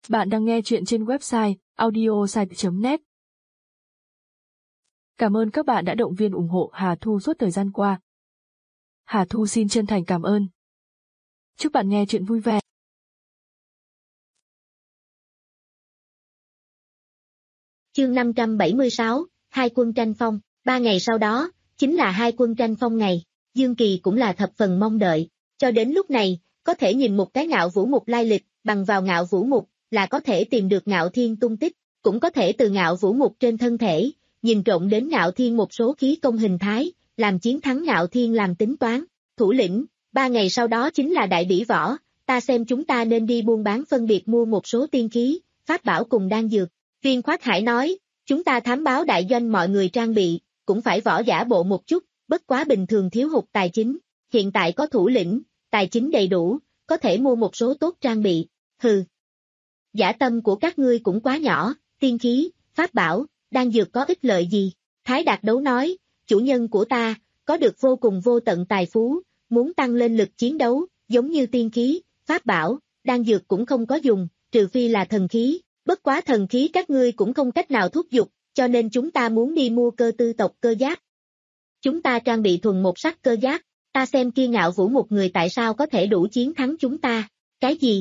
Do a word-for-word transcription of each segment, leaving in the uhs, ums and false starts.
Bạn đang nghe chuyện trên website audiosite chấm net. Cảm ơn các bạn đã động viên ủng hộ Hà Thu suốt thời gian qua. Hà Thu xin chân thành cảm ơn. Chúc bạn nghe chuyện vui vẻ. Chương năm trăm bảy mươi sáu, Hai quân tranh phong. Ba ngày sau đó, chính là hai quân tranh phong ngày. Dương Kỳ cũng là thập phần mong đợi. Cho đến lúc này, có thể nhìn một cái Ngạo Vũ Mục lai lịch, bằng vào Ngạo Vũ Mục, là có thể tìm được Ngạo Thiên tung tích, cũng có thể từ Ngạo Vũ Mục trên thân thể, nhìn trộm đến Ngạo Thiên một số khí công hình thái, làm chiến thắng Ngạo Thiên làm tính toán. Thủ lĩnh, ba ngày sau đó chính là đại bỉ võ, ta xem chúng ta nên đi buôn bán phân biệt mua một số tiên khí, pháp bảo cùng đan dược. Viên Khoát Hải nói, chúng ta thám báo đại doanh mọi người trang bị, cũng phải võ giả bộ một chút, bất quá bình thường thiếu hụt tài chính, hiện tại có thủ lĩnh, tài chính đầy đủ, có thể mua một số tốt trang bị. Hừ. Dã tâm của các ngươi cũng quá nhỏ, tiên khí, pháp bảo, đan dược có ích lợi gì? Thái Đạt Đấu nói, chủ nhân của ta, có được vô cùng vô tận tài phú, muốn tăng lên lực chiến đấu, giống như tiên khí, pháp bảo, đan dược cũng không có dùng, trừ phi là thần khí, bất quá thần khí các ngươi cũng không cách nào thúc giục, cho nên chúng ta muốn đi mua cơ tư tộc cơ giáp. Chúng ta trang bị thuần một sắc cơ giáp, ta xem kia Ngạo Vũ một người tại sao có thể đủ chiến thắng chúng ta, cái gì?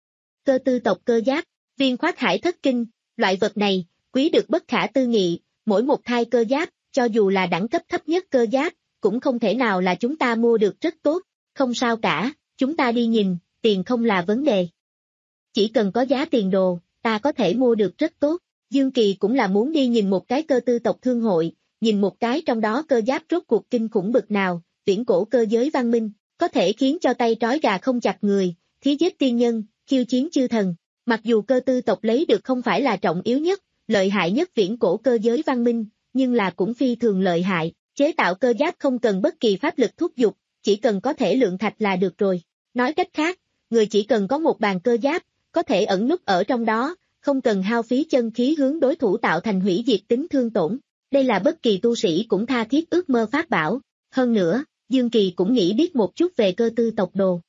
Cơ tư tộc cơ giáp, Viên Khoát Hải thất kinh, loại vật này, quý được bất khả tư nghị, mỗi một thai cơ giáp, cho dù là đẳng cấp thấp nhất cơ giáp, cũng không thể nào là chúng ta mua được rất tốt, không sao cả, chúng ta đi nhìn, tiền không là vấn đề. Chỉ cần có giá tiền đồ, ta có thể mua được rất tốt. Dương Kỳ cũng là muốn đi nhìn một cái cơ tư tộc thương hội, nhìn một cái trong đó cơ giáp rốt cuộc kinh khủng bực nào, viễn cổ cơ giới văn minh, có thể khiến cho tay trói gà không chặt người, thí giết tiên nhân, khiêu chiến chư thần. Mặc dù cơ tư tộc lấy được không phải là trọng yếu nhất, lợi hại nhất viễn cổ cơ giới văn minh, nhưng là cũng phi thường lợi hại, chế tạo cơ giáp không cần bất kỳ pháp lực thúc giục, chỉ cần có thể lượng thạch là được rồi. Nói cách khác, người chỉ cần có một bàn cơ giáp, có thể ẩn núp ở trong đó, không cần hao phí chân khí hướng đối thủ tạo thành hủy diệt tính thương tổn. Đây là bất kỳ tu sĩ cũng tha thiết ước mơ pháp bảo. Hơn nữa, Dương Kỳ cũng nghĩ biết một chút về cơ tư tộc đồ.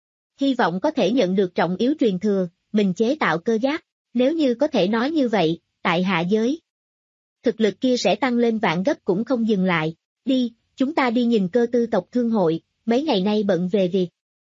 Hy vọng có thể nhận được trọng yếu truyền thừa, mình chế tạo cơ giáp. Nếu như có thể nói như vậy, tại hạ giới, thực lực kia sẽ tăng lên vạn gấp cũng không dừng lại. Đi, chúng ta đi nhìn cơ tư tộc thương hội, mấy ngày nay bận về việc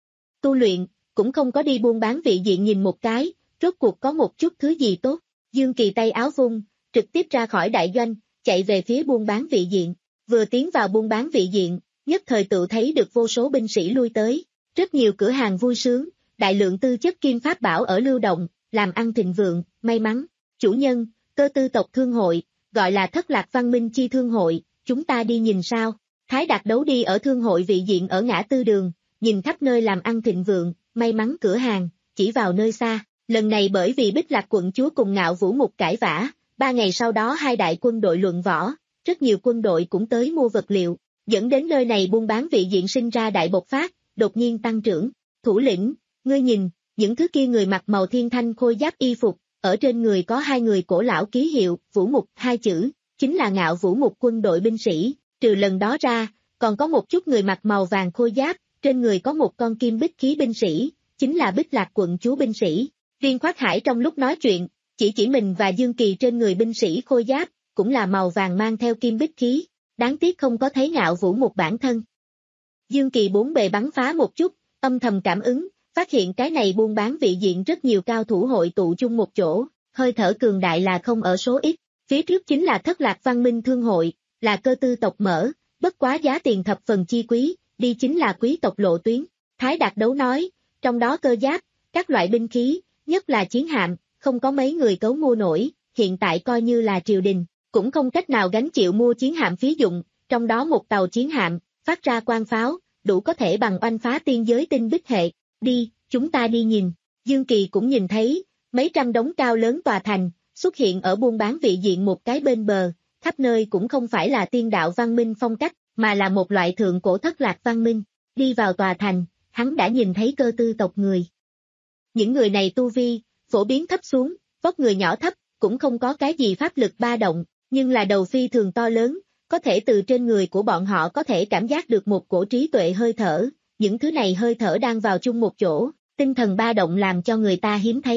tu luyện, cũng không có đi buôn bán vị diện nhìn một cái, rốt cuộc có một chút thứ gì tốt. Dương Kỳ tay áo vung, trực tiếp ra khỏi đại doanh, chạy về phía buôn bán vị diện. Vừa tiến vào buôn bán vị diện, nhất thời tự thấy được vô số binh sĩ lui tới, rất nhiều cửa hàng vui sướng, đại lượng tư chất kim pháp bảo ở lưu động, làm ăn thịnh vượng, may mắn. Chủ nhân, cơ tư tộc thương hội, gọi là Thất Lạc Văn Minh Chi Thương hội, chúng ta đi nhìn sao? Thái Đạt Đấu đi ở thương hội vị diện ở ngã tư đường, nhìn khắp nơi làm ăn thịnh vượng, may mắn cửa hàng, chỉ vào nơi xa. Lần này bởi vì Bích Lạc quận chúa cùng Ngạo Vũ Mục cãi vã, ba ngày sau đó hai đại quân đội luận võ, rất nhiều quân đội cũng tới mua vật liệu, dẫn đến nơi này buôn bán vị diện sinh ra đại bộc phát, đột nhiên tăng trưởng. Thủ lĩnh, ngươi nhìn, những thứ kia người mặc màu thiên thanh khôi giáp y phục, ở trên người có hai người cổ lão ký hiệu, Vũ Mục, hai chữ, chính là Ngạo Vũ Mục quân đội binh sĩ, trừ lần đó ra, còn có một chút người mặc màu vàng khôi giáp, trên người có một con kim bích khí binh sĩ, chính là Bích Lạc quận chúa binh sĩ. Viên Khoát Hải trong lúc nói chuyện, chỉ chỉ mình và Dương Kỳ trên người binh sĩ khôi giáp, cũng là màu vàng mang theo kim bích khí, đáng tiếc không có thấy Ngạo Vũ một bản thân. Dương Kỳ bốn bề bắn phá một chút, âm thầm cảm ứng, phát hiện cái này buôn bán vị diện rất nhiều cao thủ hội tụ chung một chỗ, hơi thở cường đại là không ở số ít, phía trước chính là Thất Lạc Văn Minh Thương hội, là cơ tư tộc mở, bất quá giá tiền thập phần chi quý, đi chính là quý tộc lộ tuyến. Thái Đạt Đấu nói, trong đó cơ giáp, các loại binh khí, nhất là chiến hạm, không có mấy người cấu mua nổi, hiện tại coi như là triều đình, cũng không cách nào gánh chịu mua chiến hạm phí dụng, trong đó một tàu chiến hạm, phát ra quang pháo, đủ có thể bằng oanh phá tiên giới tinh bích hệ. Đi, chúng ta đi nhìn. Dương Kỳ cũng nhìn thấy, mấy trăm đống cao lớn tòa thành, xuất hiện ở buôn bán vị diện một cái bên bờ, khắp nơi cũng không phải là tiên đạo văn minh phong cách, mà là một loại thượng cổ thất lạc văn minh. Đi vào tòa thành, hắn đã nhìn thấy cơ tư tộc người. Những người này tu vi, phổ biến thấp xuống, vóc người nhỏ thấp, cũng không có cái gì pháp lực ba động, nhưng là đầu phi thường to lớn, có thể từ trên người của bọn họ có thể cảm giác được một cổ trí tuệ hơi thở, những thứ này hơi thở đang vào chung một chỗ, tinh thần ba động làm cho người ta hiếm thấy.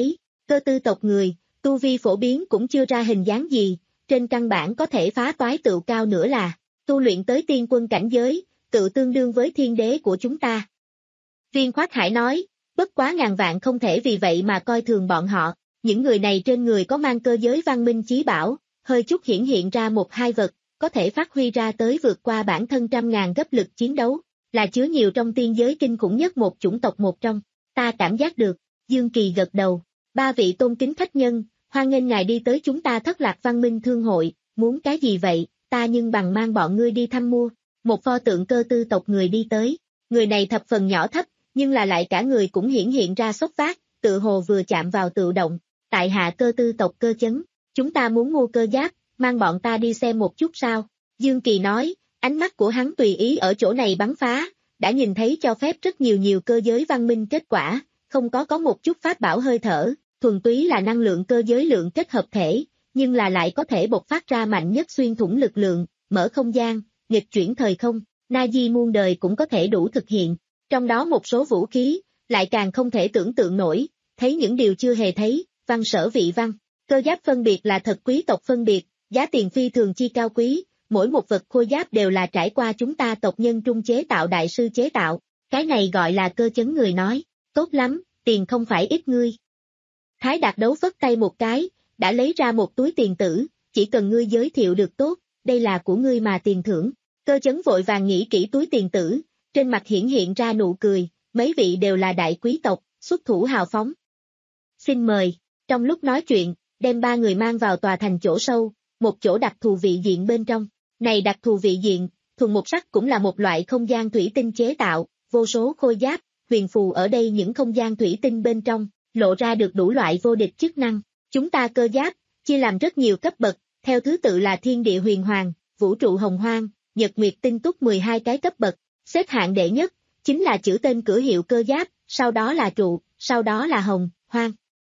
Cơ tư tộc người, tu vi phổ biến cũng chưa ra hình dáng gì, trên căn bản có thể phá toái tựu cao nữa là, tu luyện tới tiên quân cảnh giới, tự tương đương với thiên đế của chúng ta. Viên Khoát Hải nói, bất quá ngàn vạn không thể vì vậy mà coi thường bọn họ, những người này trên người có mang cơ giới văn minh chí bảo, hơi chút hiển hiện ra một hai vật, có thể phát huy ra tới vượt qua bản thân trăm ngàn gấp lực chiến đấu, là chứa nhiều trong tiên giới kinh khủng nhất một chủng tộc một trong, ta cảm giác được, Dương Kỳ gật đầu, ba vị tôn kính khách nhân, hoan nghênh ngài đi tới chúng ta Thất Lạc Văn Minh Thương hội, muốn cái gì vậy, ta nhưng bằng mang bọn ngươi đi thăm mua, một pho tượng cơ tư tộc người đi tới, người này thập phần nhỏ thấp, nhưng là lại cả người cũng hiển hiện ra sốc vác, tự hồ vừa chạm vào tự động, tại hạ cơ tư tộc Cơ Chấn, chúng ta muốn mua cơ giáp, mang bọn ta đi xem một chút sao, Dương Kỳ nói, ánh mắt của hắn tùy ý ở chỗ này bắn phá, đã nhìn thấy cho phép rất nhiều nhiều cơ giới văn minh kết quả, không có có một chút pháp bảo hơi thở, thuần túy là năng lượng cơ giới lượng kết hợp thể, nhưng là lại có thể bộc phát ra mạnh nhất xuyên thủng lực lượng, mở không gian, nghịch chuyển thời không, Nazi muôn đời cũng có thể đủ thực hiện, trong đó một số vũ khí, lại càng không thể tưởng tượng nổi, thấy những điều chưa hề thấy, văn sở vị văn, cơ giáp phân biệt là thật quý tộc phân biệt, giá tiền phi thường chi cao quý, mỗi một vật khôi giáp đều là trải qua chúng ta tộc nhân trung chế tạo đại sư chế tạo, cái này gọi là Cơ Chấn người nói, tốt lắm, tiền không phải ít ngươi. Thái Đạt Đấu phất tay một cái, đã lấy ra một túi tiền tử, chỉ cần ngươi giới thiệu được tốt, đây là của ngươi mà tiền thưởng. Cơ Chấn vội vàng nghĩ kỹ túi tiền tử, trên mặt hiển hiện ra nụ cười, mấy vị đều là đại quý tộc, xuất thủ hào phóng. Xin mời, trong lúc nói chuyện, đem ba người mang vào tòa thành chỗ sâu, một chỗ đặc thù vị diện bên trong. Này đặc thù vị diện, thuần một sắc cũng là một loại không gian thủy tinh chế tạo, vô số khôi giáp, huyền phù ở đây những không gian thủy tinh bên trong, lộ ra được đủ loại vô địch chức năng. Chúng ta cơ giáp, chia làm rất nhiều cấp bậc, theo thứ tự là thiên địa huyền hoàng, vũ trụ hồng hoang, nhật nguyệt tinh túc mười hai cái cấp bậc, xếp hạng đệ nhất, chính là chữ tên cửa hiệu cơ giáp, sau đó là trụ, sau đó là hồng, hoang.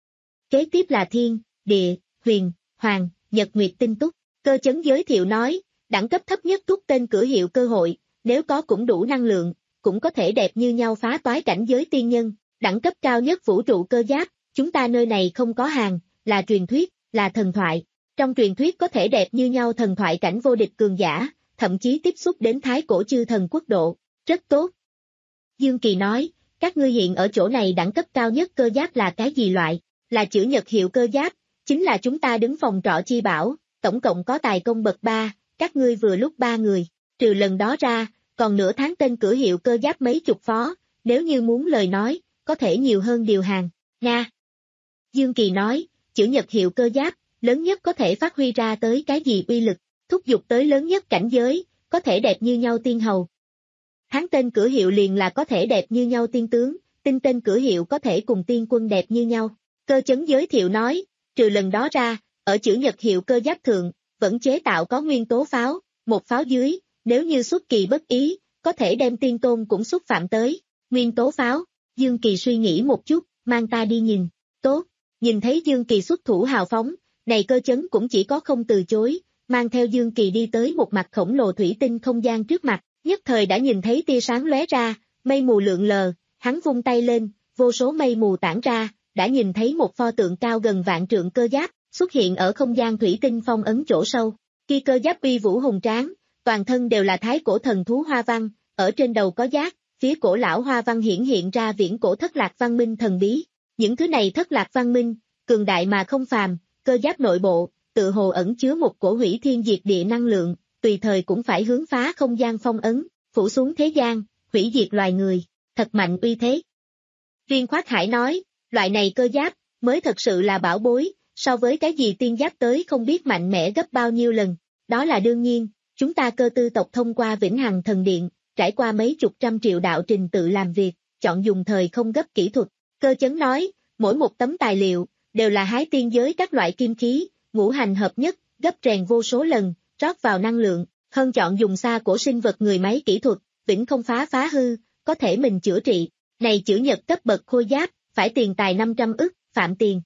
Kế tiếp là thiên, địa, huyền, hoàng, nhật nguyệt tinh túc, Cơ Chấn giới thiệu nói, đẳng cấp thấp nhất túc tên cửa hiệu cơ hội, nếu có cũng đủ năng lượng, cũng có thể đẹp như nhau phá toái cảnh giới tiên nhân, đẳng cấp cao nhất vũ trụ cơ giáp, chúng ta nơi này không có hàng, là truyền thuyết, là thần thoại, trong truyền thuyết có thể đẹp như nhau thần thoại cảnh vô địch cường giả, thậm chí tiếp xúc đến thái cổ chư thần quốc độ, rất tốt. Dương Kỳ nói, các ngươi hiện ở chỗ này đẳng cấp cao nhất cơ giáp là cái gì loại, là chữ nhật hiệu cơ giáp, chính là chúng ta đứng phòng trọ chi bảo, tổng cộng có tài công bậc ba, các ngươi vừa lúc ba người, trừ lần đó ra, còn nửa tháng tên cửa hiệu cơ giáp mấy chục phó, nếu như muốn lời nói, có thể nhiều hơn điều hàng, nha. Dương Kỳ nói, chữ nhật hiệu cơ giáp, lớn nhất có thể phát huy ra tới cái gì uy lực, thúc giục tới lớn nhất cảnh giới, có thể đẹp như nhau tiên hầu. Tháng tên cửa hiệu liền là có thể đẹp như nhau tiên tướng, tinh tên cửa hiệu có thể cùng tiên quân đẹp như nhau. Cơ Chấn giới thiệu nói, trừ lần đó ra, ở chữ nhật hiệu cơ giáp thượng, vẫn chế tạo có nguyên tố pháo, một pháo dưới, nếu như xuất kỳ bất ý, có thể đem tiên tôn cũng xúc phạm tới. Nguyên tố pháo, Dương Kỳ suy nghĩ một chút, mang ta đi nhìn, tốt, nhìn thấy Dương Kỳ xuất thủ hào phóng, này Cơ Chấn cũng chỉ có không từ chối, mang theo Dương Kỳ đi tới một mặt khổng lồ thủy tinh không gian trước mặt, nhất thời đã nhìn thấy tia sáng lóe ra, mây mù lượn lờ, hắn vung tay lên, vô số mây mù tản ra, đã nhìn thấy một pho tượng cao gần vạn trượng cơ giáp, xuất hiện ở không gian thủy tinh phong ấn chỗ sâu, kia cơ giáp uy vũ hùng tráng, toàn thân đều là thái cổ thần thú hoa văn, ở trên đầu có giác, phía cổ lão hoa văn hiển hiện ra viễn cổ thất lạc văn minh thần bí, những thứ này thất lạc văn minh, cường đại mà không phàm, cơ giáp nội bộ, tự hồ ẩn chứa một cổ hủy thiên diệt địa năng lượng, tùy thời cũng phải hướng phá không gian phong ấn, phủ xuống thế gian, hủy diệt loài người, thật mạnh uy thế. Viên Khoát Hải nói, loại này cơ giáp, mới thật sự là bảo bối, so với cái gì tiên giáp tới không biết mạnh mẽ gấp bao nhiêu lần, đó là đương nhiên, chúng ta cơ tư tộc thông qua Vĩnh Hằng Thần Điện, trải qua mấy chục trăm triệu đạo trình tự làm việc, chọn dùng thời không gấp kỹ thuật. Cơ Chấn nói, mỗi một tấm tài liệu, đều là hái tiên giới các loại kim khí, ngũ hành hợp nhất, gấp rèn vô số lần, rót vào năng lượng, hơn chọn dùng xa cổ sinh vật người máy kỹ thuật, vĩnh không phá phá hư, có thể mình chữa trị. Này chữ nhật cấp bậc khôi giáp, phải tiền tài năm trăm ức, phạm tiền.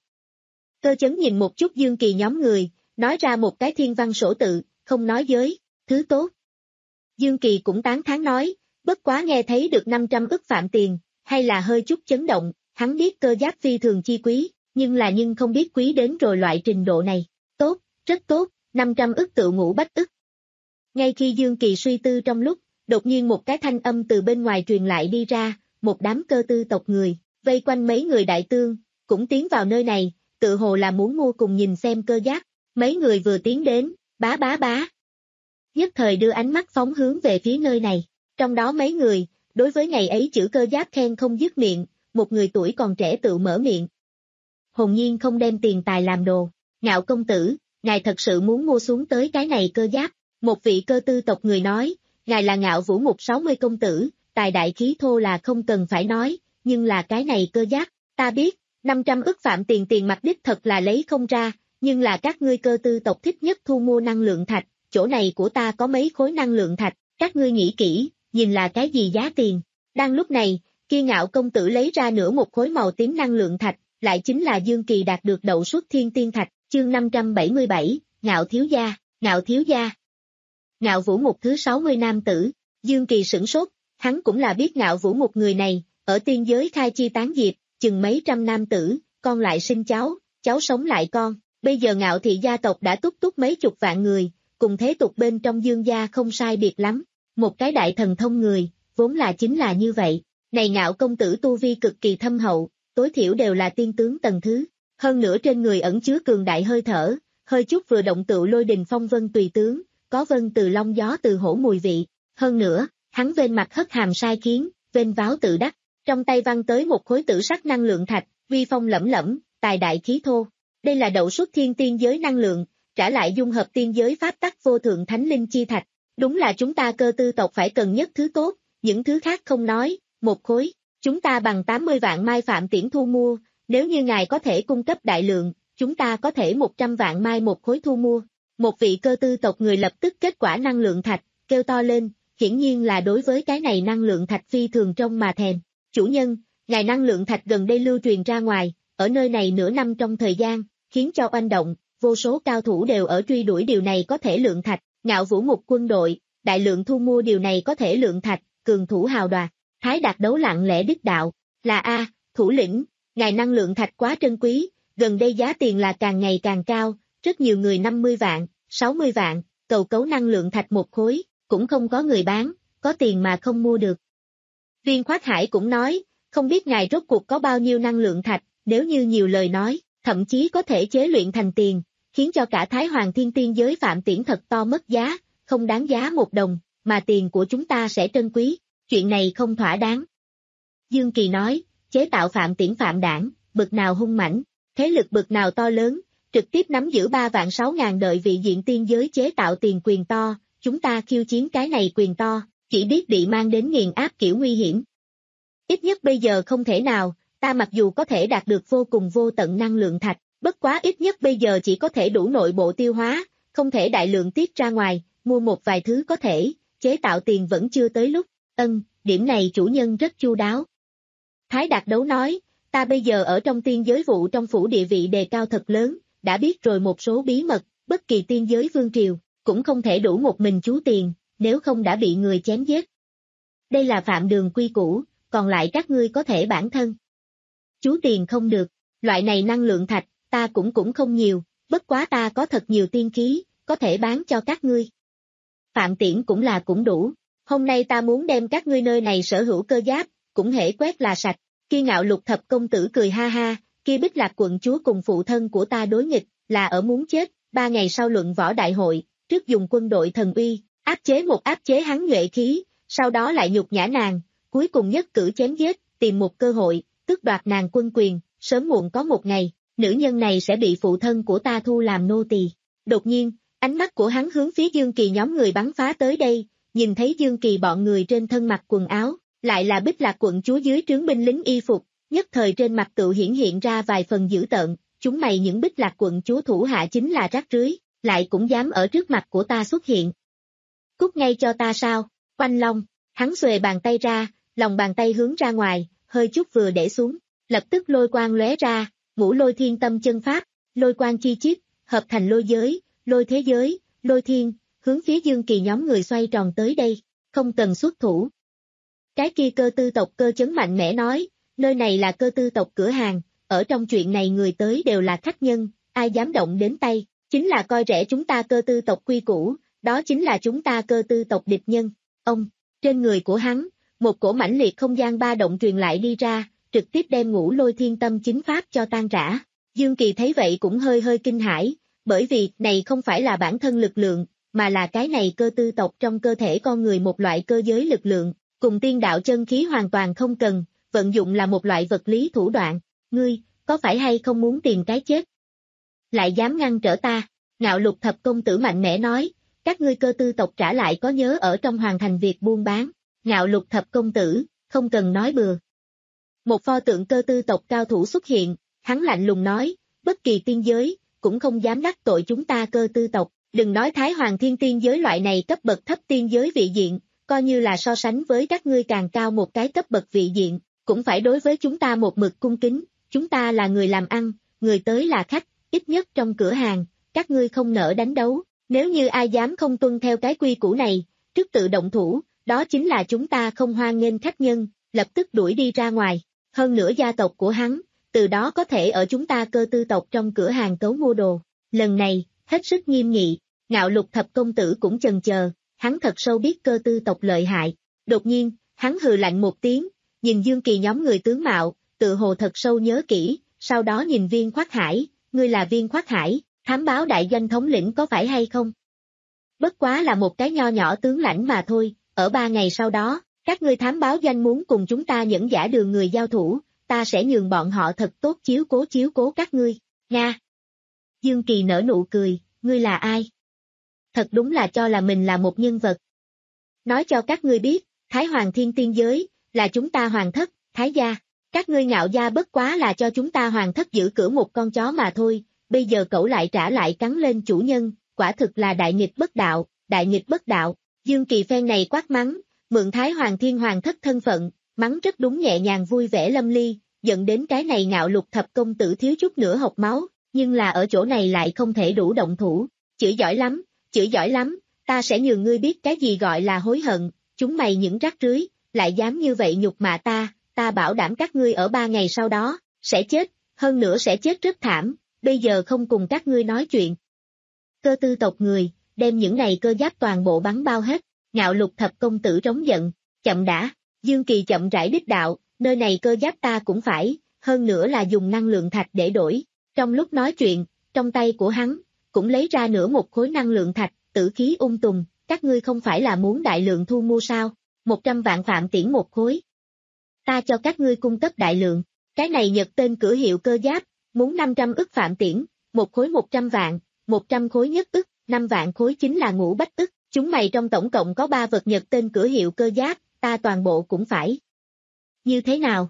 Cơ Chấn nhìn một chút Dương Kỳ nhóm người, nói ra một cái thiên văn sổ tự, không nói giới, thứ tốt. Dương Kỳ cũng tán thán nói, bất quá nghe thấy được năm trăm ức phạm tiền, hay là hơi chút chấn động, hắn biết cơ giáp phi thường chi quý, nhưng là nhưng không biết quý đến rồi loại trình độ này. Tốt, rất tốt, năm trăm ức tựu ngũ bách ức. Ngay khi Dương Kỳ suy tư trong lúc, đột nhiên một cái thanh âm từ bên ngoài truyền lại đi ra, một đám cơ tư tộc người, vây quanh mấy người đại tương, cũng tiến vào nơi này, tự hồ là muốn mua cùng nhìn xem cơ giáp. Mấy người vừa tiến đến, bá bá bá. Nhất thời đưa ánh mắt phóng hướng về phía nơi này, trong đó mấy người, đối với ngày ấy chữ cơ giáp khen không dứt miệng, một người tuổi còn trẻ tự mở miệng. Hồn nhiên không đem tiền tài làm đồ, Ngạo công tử, ngài thật sự muốn mua xuống tới cái này cơ giáp. Một vị cơ tư tộc người nói, ngài là Ngạo Vũ Mục sáu mươi công tử, tài đại khí thô là không cần phải nói, nhưng là cái này cơ giáp, ta biết, năm trăm ức phạm tiền tiền mặt đích thật là lấy không ra, nhưng là các ngươi cơ tư tộc thích nhất thu mua năng lượng thạch, chỗ này của ta có mấy khối năng lượng thạch, các ngươi nghĩ kỹ, nhìn là cái gì giá tiền. Đang lúc này, kia Ngạo công tử lấy ra nửa một khối màu tím năng lượng thạch, lại chính là Dương Kỳ đạt được đậu suất thiên tiên thạch, chương năm trăm bảy mươi bảy, Ngạo thiếu gia, Ngạo thiếu gia. Ngạo Vũ Mục thứ sáu mươi nam tử, Dương Kỳ sửng sốt, hắn cũng là biết Ngạo Vũ Mục người này, ở tiên giới khai chi tán diệp, chừng mấy trăm nam tử, con lại sinh cháu, cháu sống lại con, bây giờ Ngạo thị gia tộc đã túc túc mấy chục vạn người, cùng thế tục bên trong Dương gia không sai biệt lắm, một cái đại thần thông người, vốn là chính là như vậy, này Ngạo công tử tu vi cực kỳ thâm hậu, tối thiểu đều là tiên tướng tầng thứ, hơn nữa trên người ẩn chứa cường đại hơi thở, hơi chút vừa động tựu lôi đình phong vân tùy tướng, có vân từ long gió từ hổ mùi vị, hơn nữa, hắn vên mặt hất hàm sai khiến, vên váo tự đắc, trong tay văng tới một khối tử sắc năng lượng thạch, uy phong lẫm lẫm, tài đại khí thô. Đây là đậu suất thiên tiên giới năng lượng, trả lại dung hợp tiên giới pháp tắc vô thượng thánh linh chi thạch, đúng là chúng ta cơ tư tộc phải cần nhất thứ tốt, những thứ khác không nói, một khối, chúng ta bằng tám mươi vạn mai phạm tiễn thu mua, nếu như ngài có thể cung cấp đại lượng, chúng ta có thể một trăm vạn mai một khối thu mua. Một vị cơ tư tộc người lập tức kết quả năng lượng thạch, kêu to lên, hiển nhiên là đối với cái này năng lượng thạch phi thường trông mà thèm. Chủ nhân, ngài năng lượng thạch gần đây lưu truyền ra ngoài, ở nơi này nửa năm trong thời gian, khiến cho oanh động, vô số cao thủ đều ở truy đuổi điều này có thể lượng thạch, Ngạo Vũ Mục quân đội, đại lượng thu mua điều này có thể lượng thạch, cường thủ hào đoạt. Thái Đạt Đấu lặng lẽ đích đạo, là A, thủ lĩnh, ngài năng lượng thạch quá trân quý, gần đây giá tiền là càng ngày càng cao, rất nhiều người năm mươi vạn, sáu mươi vạn, cầu cấu năng lượng thạch một khối, cũng không có người bán, có tiền mà không mua được. Viên Khoát Hải cũng nói, không biết ngài rốt cuộc có bao nhiêu năng lượng thạch, nếu như nhiều lời nói, thậm chí có thể chế luyện thành tiền, khiến cho cả Thái Hoàng Thiên Tiên giới phạm tiễn thật to mất giá, không đáng giá một đồng, mà tiền của chúng ta sẽ trân quý, chuyện này không thỏa đáng. Dương Kỳ nói, chế tạo phạm tiễn phạm đảng, bực nào hung mãnh, thế lực bực nào to lớn, trực tiếp nắm giữ ba vạn sáu ngàn đợi vị diện tiên giới chế tạo tiền quyền to, chúng ta khiêu chiến cái này quyền to, chỉ biết bị mang đến nghiền áp kiểu nguy hiểm. Ít nhất bây giờ không thể nào, ta mặc dù có thể đạt được vô cùng vô tận năng lượng thạch, bất quá ít nhất bây giờ chỉ có thể đủ nội bộ tiêu hóa, không thể đại lượng tiết ra ngoài, mua một vài thứ có thể, chế tạo tiền vẫn chưa tới lúc, ân, điểm này chủ nhân rất chu đáo. Thái Đạt Đấu nói, ta bây giờ ở trong tiên giới vụ trong phủ địa vị đề cao thật lớn, đã biết rồi một số bí mật, bất kỳ tiên giới vương triều, cũng không thể đủ một mình chú tiền, nếu không đã bị người chém giết. Đây là phạm đường quy củ, còn lại các ngươi có thể bản thân. Chú tiền không được, loại này năng lượng thạch, ta cũng cũng không nhiều, bất quá ta có thật nhiều tiên khí, có thể bán cho các ngươi. Phạm tiễn cũng là cũng đủ, hôm nay ta muốn đem các ngươi nơi này sở hữu cơ giáp, cũng hễ quét là sạch. Kia Ngạo Lục Thập công tử cười ha ha, kia Bích Lạc quận chúa cùng phụ thân của ta đối nghịch, là ở muốn chết, ba ngày sau luận võ đại hội, trước dùng quân đội thần uy, áp chế một áp chế hắn nhuệ khí, sau đó lại nhục nhã nàng, cuối cùng nhất cử chém giết, tìm một cơ hội, tước đoạt nàng quân quyền, sớm muộn có một ngày, nữ nhân này sẽ bị phụ thân của ta thu làm nô tỳ. Đột nhiên, ánh mắt của hắn hướng phía Dương Kỳ nhóm người bắn phá tới đây, nhìn thấy Dương Kỳ bọn người trên thân mặc quần áo, lại là Bích Lạc quận chúa dưới trướng binh lính y phục, nhất thời trên mặt tự hiển hiện ra vài phần dữ tợn, chúng mày những Bích Lạc quận chúa thủ hạ chính là rác rưới, lại cũng dám ở trước mặt của ta xuất hiện. Cút ngay cho ta sao, Oanh Long, hắn xuề bàn tay ra, lòng bàn tay hướng ra ngoài, hơi chút vừa để xuống, lập tức lôi quang lóe ra, ngũ lôi thiên tâm chân pháp, lôi quang chi chiết, hợp thành lôi giới, lôi thế giới, lôi thiên, hướng phía Dương Kỳ nhóm người xoay tròn tới đây, không cần xuất thủ. Cái kia cơ tư tộc cơ chấn mạnh mẽ nói, nơi này là cơ tư tộc cửa hàng, ở trong chuyện này người tới đều là khách nhân, ai dám động đến tay, chính là coi rẻ chúng ta Cơ Tư tộc quy củ, đó chính là chúng ta Cơ Tư tộc địch nhân. Ông, trên người của hắn, một cổ mãnh liệt không gian ba động truyền lại đi ra, trực tiếp đem Ngũ Lôi Thiên Tâm chính pháp cho tan rã. Dương Kỳ thấy vậy cũng hơi hơi kinh hãi, bởi vì này không phải là bản thân lực lượng, mà là cái này Cơ Tư tộc trong cơ thể con người một loại cơ giới lực lượng, cùng tiên đạo chân khí hoàn toàn không cần, vận dụng là một loại vật lý thủ đoạn. Ngươi, có phải hay không muốn tìm cái chết? Lại dám ngăn trở ta? Ngạo Lục Thập công tử mạnh mẽ nói, các ngươi Cơ Tư tộc trả lại có nhớ ở trong hoàn thành việc buôn bán. Ngạo Lục Thập công tử, không cần nói bừa. Một pho tượng Cơ Tư tộc cao thủ xuất hiện, hắn lạnh lùng nói, bất kỳ tiên giới, cũng không dám đắc tội chúng ta Cơ Tư tộc, đừng nói Thái Hoàng Thiên tiên giới loại này cấp bậc thấp tiên giới vị diện, coi như là so sánh với các ngươi càng cao một cái cấp bậc vị diện, cũng phải đối với chúng ta một mực cung kính, chúng ta là người làm ăn, người tới là khách, ít nhất trong cửa hàng, các ngươi không nỡ đánh đấu, nếu như ai dám không tuân theo cái quy củ này, trước tự động thủ, đó chính là chúng ta không hoan nghênh khách nhân, lập tức đuổi đi ra ngoài, hơn nữa gia tộc của hắn, từ đó có thể ở chúng ta Cơ Tư tộc trong cửa hàng cấu mua đồ, lần này, hết sức nghiêm nghị, Ngạo Lục Thập công tử cũng chần chờ, hắn thật sâu biết Cơ Tư tộc lợi hại, đột nhiên, hắn hừ lạnh một tiếng, nhìn Dương Kỳ nhóm người tướng mạo, tự hồ thật sâu nhớ kỹ, sau đó nhìn Viên Khoát Hải, ngươi là Viên Khoát Hải, thám báo đại doanh thống lĩnh có phải hay không? Bất quá là một cái nho nhỏ tướng lãnh mà thôi, ở ba ngày sau đó, các ngươi thám báo doanh muốn cùng chúng ta nhẫn giả đường người giao thủ, ta sẽ nhường bọn họ thật tốt chiếu cố chiếu cố các ngươi, nha. Dương Kỳ nở nụ cười, ngươi là ai? Thật đúng là cho là mình là một nhân vật. Nói cho các ngươi biết, Thái Hoàng Thiên tiên giới, là chúng ta hoàng thất, Thái gia, các ngươi Ngạo gia bất quá là cho chúng ta hoàng thất giữ cửa một con chó mà thôi, bây giờ cậu lại trả lại cắn lên chủ nhân, quả thực là đại nghịch bất đạo, đại nghịch bất đạo. Dương Kỳ phen này quát mắng, mượn Thái Hoàng Thiên hoàng thất thân phận, mắng rất đúng nhẹ nhàng vui vẻ lâm ly, dẫn đến cái này Ngạo Lục Thập công tử thiếu chút nữa học máu, nhưng là ở chỗ này lại không thể đủ động thủ, chửi giỏi lắm, chửi giỏi lắm, ta sẽ nhường ngươi biết cái gì gọi là hối hận, chúng mày những rác rưới, lại dám như vậy nhục mạ ta, ta bảo đảm các ngươi ở ba ngày sau đó, sẽ chết, hơn nữa sẽ chết rất thảm, bây giờ không cùng các ngươi nói chuyện. Cơ Tư tộc người, đem những này cơ giáp toàn bộ bắn bao hết, Ngạo Lục Thập công tử trống giận, chậm đã, Dương Kỳ chậm rãi đích đạo, nơi này cơ giáp ta cũng phải, hơn nữa là dùng năng lượng thạch để đổi, trong lúc nói chuyện, trong tay của hắn, cũng lấy ra nửa một khối năng lượng thạch, tử khí ung tùng, các ngươi không phải là muốn đại lượng thu mua sao, một trăm vạn phạm tiễn một khối. Ta cho các ngươi cung cấp đại lượng, cái này Nhật tên cửa hiệu cơ giáp, muốn năm trăm ức phạm tiễn, một khối một trăm vạn, một trăm khối nhất ức, năm vạn khối chính là ngũ bách ức, chúng mày trong tổng cộng có ba vật Nhật tên cửa hiệu cơ giáp, ta toàn bộ cũng phải. Như thế nào?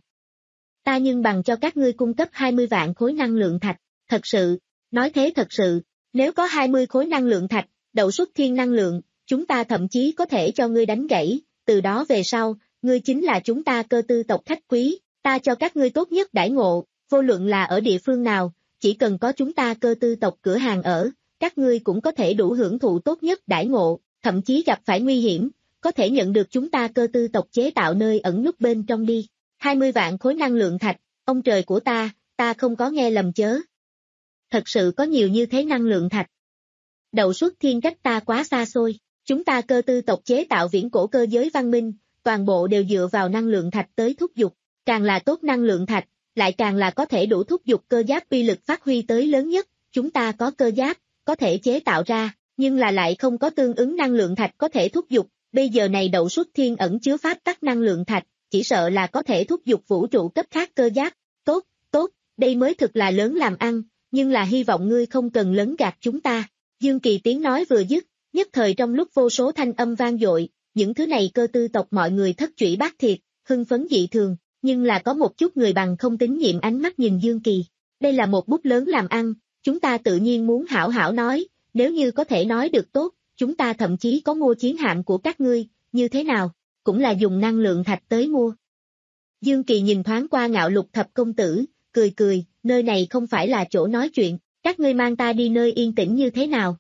Ta nhưng bằng cho các ngươi cung cấp hai mươi vạn khối năng lượng thạch, thật sự, nói thế thật sự, nếu có hai mươi khối năng lượng thạch, đậu xuất thiên năng lượng, chúng ta thậm chí có thể cho ngươi đánh gãy, từ đó về sau, ngươi chính là chúng ta Cơ Tư tộc khách quý, ta cho các ngươi tốt nhất đãi ngộ, vô luận là ở địa phương nào, chỉ cần có chúng ta Cơ Tư tộc cửa hàng ở, các ngươi cũng có thể đủ hưởng thụ tốt nhất đãi ngộ, thậm chí gặp phải nguy hiểm, có thể nhận được chúng ta Cơ Tư tộc chế tạo nơi ẩn núp bên trong đi. hai mươi vạn khối năng lượng thạch, ông trời của ta, ta không có nghe lầm chớ. Thật sự có nhiều như thế năng lượng thạch. Đậu xuất thiên cách ta quá xa xôi, chúng ta Cơ Tư tộc chế tạo viễn cổ cơ giới văn minh, toàn bộ đều dựa vào năng lượng thạch tới thúc giục, càng là tốt năng lượng thạch, lại càng là có thể đủ thúc giục cơ giáp uy lực phát huy tới lớn nhất, chúng ta có cơ giáp, có thể chế tạo ra, nhưng là lại không có tương ứng năng lượng thạch có thể thúc giục, bây giờ này đậu xuất thiên ẩn chứa pháp tắc năng lượng thạch, chỉ sợ là có thể thúc giục vũ trụ cấp khác cơ giáp, tốt, tốt, đây mới thực là lớn làm ăn, nhưng là hy vọng ngươi không cần lấn gạt chúng ta. Dương Kỳ tiếng nói vừa dứt, nhất thời trong lúc vô số thanh âm vang dội, những thứ này Cơ Tư tộc mọi người thất trụy bát thiệt, hưng phấn dị thường, nhưng là có một chút người bằng không tín nhiệm ánh mắt nhìn Dương Kỳ. Đây là một bút lớn làm ăn, chúng ta tự nhiên muốn hảo hảo nói, nếu như có thể nói được tốt, chúng ta thậm chí có mua chiến hạm của các ngươi, như thế nào, cũng là dùng năng lượng thạch tới mua. Dương Kỳ nhìn thoáng qua Ngạo Lục Thập công tử, cười cười, nơi này không phải là chỗ nói chuyện, các ngươi mang ta đi nơi yên tĩnh như thế nào.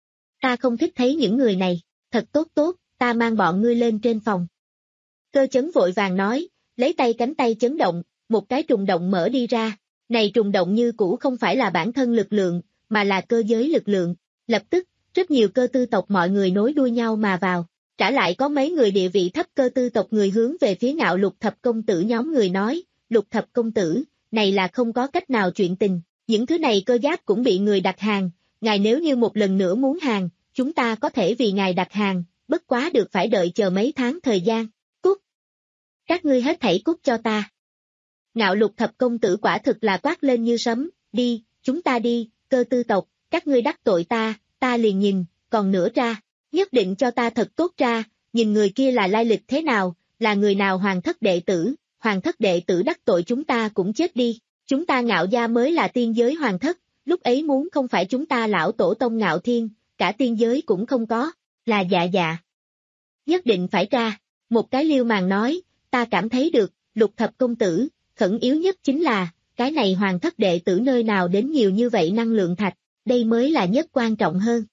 Ta không thích thấy những người này, thật tốt tốt, ta mang bọn ngươi lên trên phòng. Cơ Chấn vội vàng nói, lấy tay cánh tay chấn động, một cái trùng động mở đi ra, Này trùng động như cũ không phải là bản thân lực lượng, mà là cơ giới lực lượng. Lập tức, rất nhiều cơ tư tộc mọi người nối đuôi nhau mà vào. Trả lại có mấy người địa vị thấp cơ tư tộc người hướng về phía Ngạo Lục Thập công tử nhóm người nói, Lục Thập công tử, này là không có cách nào chuyện tình, những thứ này cơ giáp cũng bị người đặt hàng, ngài nếu như một lần nữa muốn hàng, chúng ta có thể vì ngài đặt hàng, bất quá được phải đợi chờ mấy tháng thời gian, cút. Các ngươi hết thảy cút cho ta. Ngạo Lục Thập công tử quả thực là quát lên như sấm, đi, chúng ta đi, cơ tư tộc, các ngươi đắc tội ta, ta liền nhìn, còn nữa ra, nhất định cho ta thật tốt ra, nhìn người kia là lai lịch thế nào, là người nào hoàng thất đệ tử, hoàng thất đệ tử đắc tội chúng ta cũng chết đi, chúng ta Ngạo gia mới là tiên giới hoàng thất, lúc ấy muốn không phải chúng ta lão tổ tông Ngạo Thiên, cả tiên giới cũng không có, là dạ dạ. Nhất định phải ra, một cái liêu màng nói, ta cảm thấy được, Lục Thập công tử, khẩn yếu nhất chính là, cái này hoàng thất đệ tử nơi nào đến nhiều như vậy năng lượng thạch, đây mới là nhất quan trọng hơn.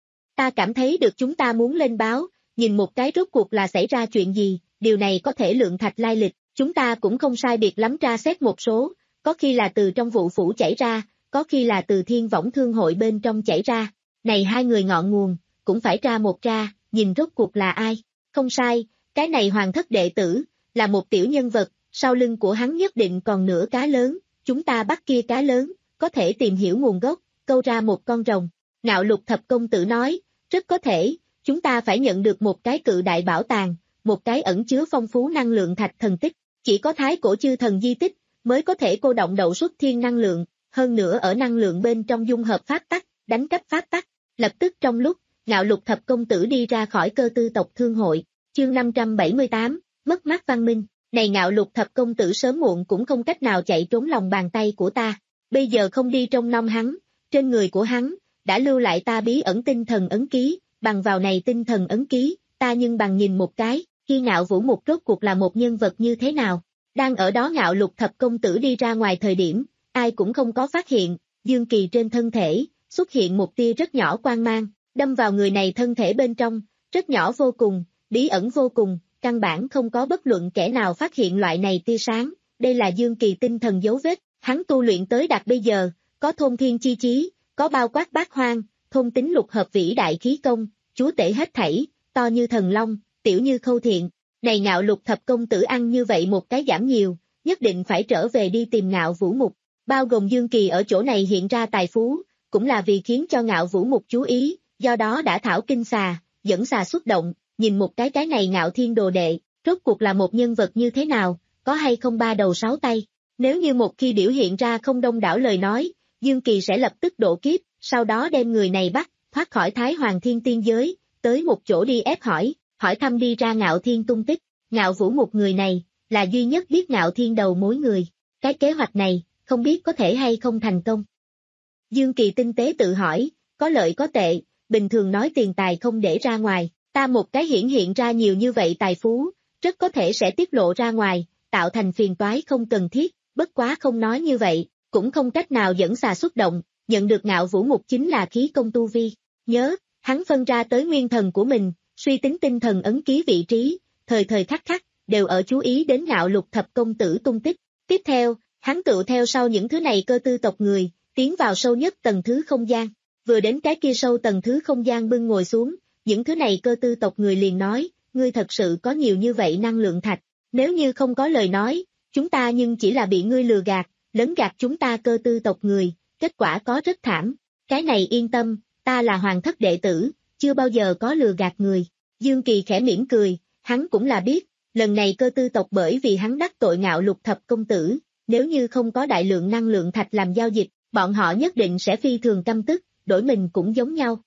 Ta cảm thấy được chúng ta muốn lên báo, nhìn một cái rốt cuộc là xảy ra chuyện gì, điều này có thể lượng thạch lai lịch, chúng ta cũng không sai biệt lắm tra xét một số, có khi là từ trong vụ phủ chảy ra, có khi là từ thiên võng thương hội bên trong chảy ra, này hai người ngọn nguồn, cũng phải tra một tra, nhìn rốt cuộc là ai, không sai, cái này hoàng thất đệ tử, là một tiểu nhân vật, sau lưng của hắn nhất định còn nửa cá lớn, chúng ta bắt kia cá lớn, có thể tìm hiểu nguồn gốc, câu ra một con rồng. Ngạo Lục Thập công tử nói, rất có thể, chúng ta phải nhận được một cái cự đại bảo tàng, một cái ẩn chứa phong phú năng lượng thạch thần tích, chỉ có thái cổ chư thần di tích, mới có thể cô động đậu xuất thiên năng lượng, hơn nữa ở năng lượng bên trong dung hợp pháp tắc, đánh cắp pháp tắc. Lập tức trong lúc, Ngạo Lục Thập công tử đi ra khỏi cơ tư tộc thương hội, chương năm trăm bảy mươi tám, mất mát văn minh, này Ngạo Lục Thập công tử sớm muộn cũng không cách nào chạy trốn lòng bàn tay của ta, bây giờ không đi trong nom hắn, trên người của hắn, đã lưu lại ta bí ẩn tinh thần ấn ký, bằng vào này tinh thần ấn ký, ta nhưng bằng nhìn một cái, khi Ngạo Vũ Mục rốt cuộc là một nhân vật như thế nào. Đang ở đó Ngạo Lục Thập công tử đi ra ngoài thời điểm, ai cũng không có phát hiện, Dương Kỳ trên thân thể, xuất hiện một tia rất nhỏ quang mang, đâm vào người này thân thể bên trong, rất nhỏ vô cùng, bí ẩn vô cùng, căn bản không có bất luận kẻ nào phát hiện loại này tia sáng, đây là Dương Kỳ tinh thần dấu vết, hắn tu luyện tới đạt bây giờ, có thôn thiên chi chí, có bao quát bát hoang, thôn tính lục hợp vĩ đại khí công, chúa tể hết thảy, to như thần long, tiểu như khâu thiện. Này Ngạo Lục Thập công tử ăn như vậy một cái giảm nhiều, nhất định phải trở về đi tìm Ngạo Vũ Mục, bao gồm Dương Kỳ ở chỗ này hiện ra tài phú, cũng là vì khiến cho Ngạo Vũ Mục chú ý, do đó đã thảo kinh xà, dẫn xà xuất động, nhìn một cái cái này Ngạo Thiên đồ đệ, rốt cuộc là một nhân vật như thế nào, có hay không ba đầu sáu tay, nếu như một khi biểu hiện ra không đông đảo lời nói, Dương Kỳ sẽ lập tức độ kiếp, sau đó đem người này bắt, thoát khỏi Thái Hoàng Thiên tiên giới, tới một chỗ đi ép hỏi, hỏi thăm đi ra Ngạo Thiên tung tích, Ngạo Vũ một người này, là duy nhất biết Ngạo Thiên đầu mối người, cái kế hoạch này, không biết có thể hay không thành công. Dương Kỳ tinh tế tự hỏi, có lợi có tệ, bình thường nói tiền tài không để ra ngoài, ta một cái hiển hiện ra nhiều như vậy tài phú, rất có thể sẽ tiết lộ ra ngoài, tạo thành phiền toái không cần thiết, bất quá không nói như vậy, cũng không cách nào dẫn xà xuất động, nhận được Ngạo Vũ Mục chính là khí công tu vi, nhớ, hắn phân ra tới nguyên thần của mình, suy tính tinh thần ấn ký vị trí, thời thời khắc khắc, đều ở chú ý đến Ngạo Lục Thập công tử tung tích. Tiếp theo, hắn tự theo sau những thứ này cơ tư tộc người, tiến vào sâu nhất tầng thứ không gian. Vừa đến cái kia sâu tầng thứ không gian bưng ngồi xuống, những thứ này cơ tư tộc người liền nói, ngươi thật sự có nhiều như vậy năng lượng thạch, nếu như không có lời nói, chúng ta nhưng chỉ là bị ngươi lừa gạt, lấn gạt chúng ta cơ tư tộc người, kết quả có rất thảm. Cái này yên tâm, ta là hoàng thất đệ tử, chưa bao giờ có lừa gạt người. Dương Kỳ khẽ mỉm cười, hắn cũng là biết, lần này cơ tư tộc bởi vì hắn đắc tội Ngạo Lục Thập công tử, nếu như không có đại lượng năng lượng thạch làm giao dịch, bọn họ nhất định sẽ phi thường căm tức, đổi mình cũng giống nhau.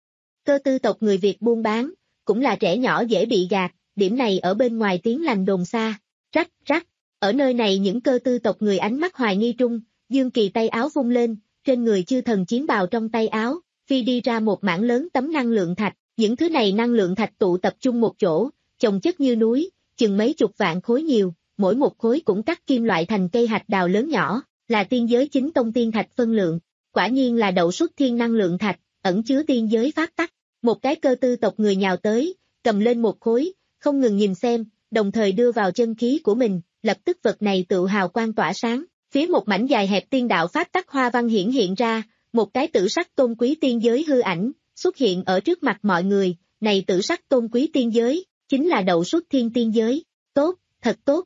Cơ tư tộc người Việt buôn bán, cũng là trẻ nhỏ dễ bị gạt, điểm này ở bên ngoài tiếng lành đồn xa, rắc rắc, ở nơi này những cơ tư tộc người ánh mắt hoài nghi trung, Dương Kỳ tay áo vung lên, trên người chư thần chiến bào trong tay áo, phi đi ra một mảng lớn tấm năng lượng thạch, những thứ này năng lượng thạch tụ tập trung một chỗ, chồng chất như núi, chừng mấy chục vạn khối nhiều, mỗi một khối cũng cắt kim loại thành cây hạch đào lớn nhỏ, là tiên giới chính tông tiên thạch phân lượng, quả nhiên là đậu xuất thiên năng lượng thạch, ẩn chứa tiên giới pháp tắc. Một cái cơ tư tộc người nhào tới, cầm lên một khối, không ngừng nhìn xem, đồng thời đưa vào chân khí của mình, lập tức vật này tự hào quang tỏa sáng, Phía một mảnh dài hẹp tiên đạo pháp tắc hoa văn hiển hiện ra, một cái tử sắc tôn quý tiên giới hư ảnh, xuất hiện ở trước mặt mọi người, này tử sắc tôn quý tiên giới, chính là Đậu Xuất Thiên tiên giới, tốt, thật tốt.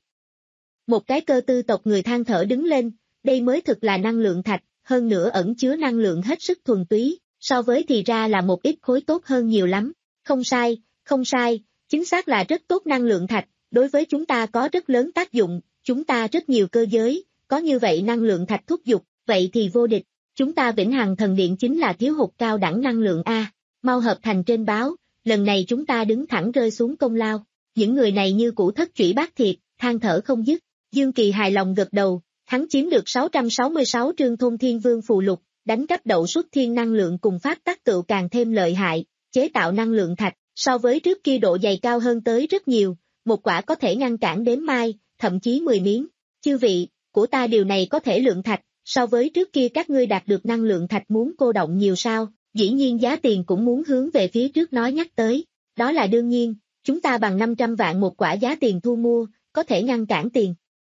Một cái cơ tư tộc người than thở đứng lên, đây mới thực là năng lượng thạch, hơn nữa ẩn chứa năng lượng hết sức thuần túy, so với thì ra là một ít khối tốt hơn nhiều lắm. Không sai, không sai, chính xác là rất tốt năng lượng thạch, đối với chúng ta có rất lớn tác dụng, chúng ta rất nhiều cơ giới, có như vậy năng lượng thạch thúc giục, vậy thì vô địch, chúng ta Vĩnh Hằng Thần Điện chính là thiếu hụt cao đẳng năng lượng A, mau hợp thành trên báo, lần này chúng ta đứng thẳng rơi xuống công lao, những người này như cũ thất trụy bát thiệt, than thở không dứt, Dương Kỳ hài lòng gật đầu, hắn chiếm được sáu trăm sáu mươi sáu trương Thôn Thiên Vương phù lục, đánh cắp Đậu Xuất Thiên năng lượng cùng pháp tắc tựu càng thêm lợi hại, chế tạo năng lượng thạch, so với trước kia độ dày cao hơn tới rất nhiều, một quả có thể ngăn cản đếm mai, thậm chí mười miếng. Chư vị, của ta điều này có thể lượng thạch, so với trước kia các ngươi đạt được năng lượng thạch muốn cô động nhiều sao, dĩ nhiên giá tiền cũng muốn hướng về phía trước nói nhắc tới, đó là đương nhiên, chúng ta bằng năm trăm vạn một quả giá tiền thu mua, có thể ngăn cản tiền.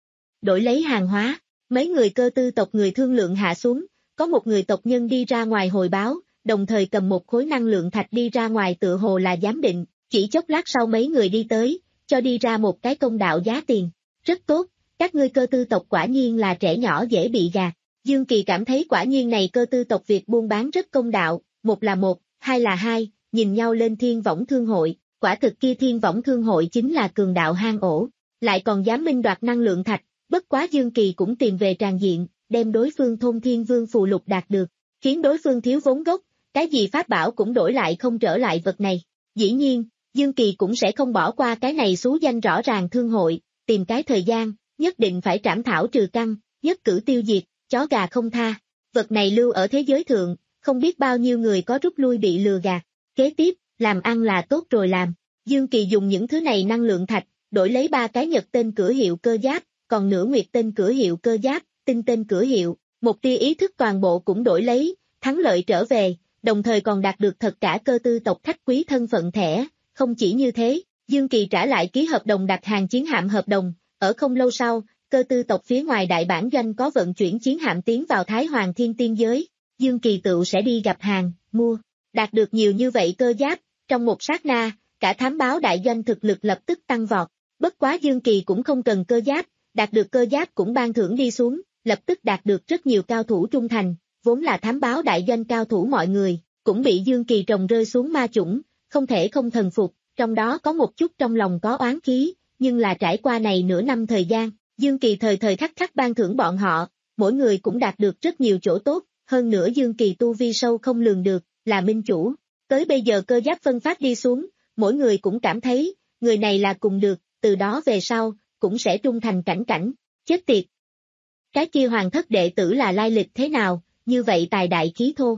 Đổi lấy hàng hóa, mấy người cơ tư tộc người thương lượng hạ xuống, có một người tộc nhân đi ra ngoài hồi báo, đồng thời cầm một khối năng lượng thạch đi ra ngoài tựa hồ là giám định, chỉ chốc lát sau mấy người đi tới, cho đi ra một cái công đạo giá tiền, rất tốt, các ngươi cơ tư tộc quả nhiên là trẻ nhỏ dễ bị gạt. Dương Kỳ cảm thấy quả nhiên này cơ tư tộc việc buôn bán rất công đạo, một là một, hai là hai, nhìn nhau lên thiên võng thương hội, quả thực kia thiên võng thương hội chính là cường đạo hang ổ, lại còn dám minh đoạt năng lượng thạch, bất quá Dương Kỳ cũng tìm về tràn diện, đem đối phương Thôn Thiên Vương phù lục đạt được, khiến đối phương thiếu vốn gốc, cái gì pháp bảo cũng đổi lại không trở lại vật này. Dĩ nhiên, Dương Kỳ cũng sẽ không bỏ qua cái này xú danh rõ ràng thương hội, tìm cái thời gian, nhất định phải trảm thảo trừ căn, nhất cử tiêu diệt, chó gà không tha. Vật này lưu ở thế giới thượng, không biết bao nhiêu người có rút lui bị lừa gạt. Kế tiếp, làm ăn là tốt rồi làm. Dương Kỳ dùng những thứ này năng lượng thạch, đổi lấy ba cái nhật tên cửa hiệu cơ giáp, còn nửa nguyệt tên cửa hiệu cơ giáp, tinh tên cửa hiệu, một tia ý thức toàn bộ cũng đổi lấy, thắng lợi trở về, đồng thời còn đạt được thật cả cơ tư tộc khách quý thân phận thẻ. Không chỉ như thế, Dương Kỳ trả lại ký hợp đồng đặt hàng chiến hạm hợp đồng, ở không lâu sau, cơ tư tộc phía ngoài đại bản doanh có vận chuyển chiến hạm tiến vào Thái Hoàng Thiên Tiên giới, Dương Kỳ tự sẽ đi gặp hàng, mua, đạt được nhiều như vậy cơ giáp, trong một sát na, cả thám báo đại doanh thực lực lập tức tăng vọt, bất quá Dương Kỳ cũng không cần cơ giáp, đạt được cơ giáp cũng ban thưởng đi xuống, lập tức đạt được rất nhiều cao thủ trung thành, vốn là thám báo đại doanh cao thủ mọi người, cũng bị Dương Kỳ trồng rơi xuống ma chủng, không thể không thần phục, trong đó có một chút trong lòng có oán khí, nhưng là trải qua này nửa năm thời gian, Dương Kỳ thời thời khắc khắc ban thưởng bọn họ, mỗi người cũng đạt được rất nhiều chỗ tốt, hơn nữa Dương Kỳ tu vi sâu không lường được, là minh chủ, tới bây giờ cơ giáp phân phát đi xuống, mỗi người cũng cảm thấy, người này là cùng được, từ đó về sau, cũng sẽ trung thành cảnh cảnh, chết tiệt. Cái kia hoàng thất đệ tử là lai lịch thế nào, như vậy tài đại khí thô.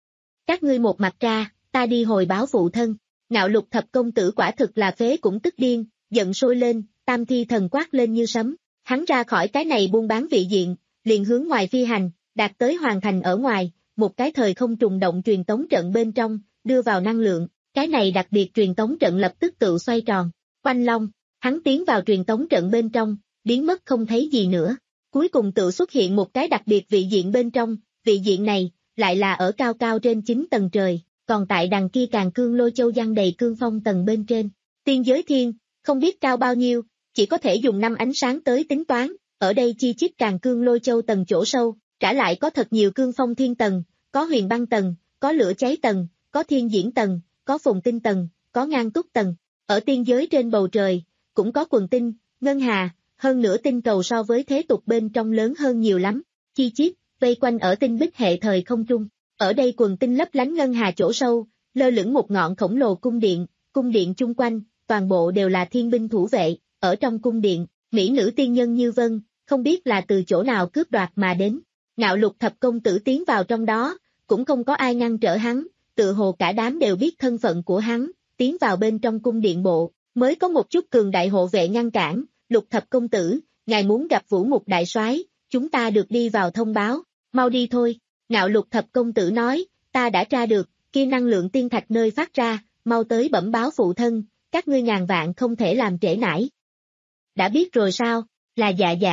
Các ngươi một mặt ra, ta đi hồi báo phụ thân, Ngạo Lục thập công tử quả thực là phế cũng tức điên, giận sôi lên, tam thi thần quát lên như sấm, hắn ra khỏi cái này buôn bán vị diện, liền hướng ngoài phi hành, đạt tới hoàn thành ở ngoài, một cái thời không trùng động truyền tống trận bên trong, đưa vào năng lượng, cái này đặc biệt truyền tống trận lập tức tự xoay tròn, quanh long, hắn tiến vào truyền tống trận bên trong, biến mất không thấy gì nữa, cuối cùng tự xuất hiện một cái đặc biệt vị diện bên trong, vị diện này, lại là ở cao cao trên chín tầng trời, còn tại đằng kia càng cương lôi châu giăng đầy cương phong tầng bên trên, tiên giới thiên, không biết cao bao nhiêu, chỉ có thể dùng năm ánh sáng tới tính toán, ở đây chi chít càng cương lôi châu tầng chỗ sâu, trả lại có thật nhiều cương phong thiên tầng, có huyền băng tầng, có lửa cháy tầng, có thiên diễn tầng, có phồn tinh tầng, có ngang túc tầng, ở tiên giới trên bầu trời, cũng có quần tinh, ngân hà, hơn nữa tinh cầu so với thế tục bên trong lớn hơn nhiều lắm, chi chít, vây quanh ở tinh bích hệ thời không trung, ở đây quần tinh lấp lánh ngân hà chỗ sâu, lơ lửng một ngọn khổng lồ cung điện, cung điện chung quanh, toàn bộ đều là thiên binh thủ vệ, ở trong cung điện, mỹ nữ tiên nhân như vân, không biết là từ chỗ nào cướp đoạt mà đến. Ngạo Lục thập công tử tiến vào trong đó, cũng không có ai ngăn trở hắn, tự hồ cả đám đều biết thân phận của hắn, tiến vào bên trong cung điện bộ, mới có một chút cường đại hộ vệ ngăn cản, Lục thập công tử, ngài muốn gặp Vũ Mục đại soái, chúng ta được đi vào thông báo, mau đi thôi. Ngạo Lục thập công tử nói, ta đã tra được, kia năng lượng tiên thạch nơi phát ra, mau tới bẩm báo phụ thân, các ngươi ngàn vạn không thể làm trễ nải. Đã biết rồi sao, là dạ dạ,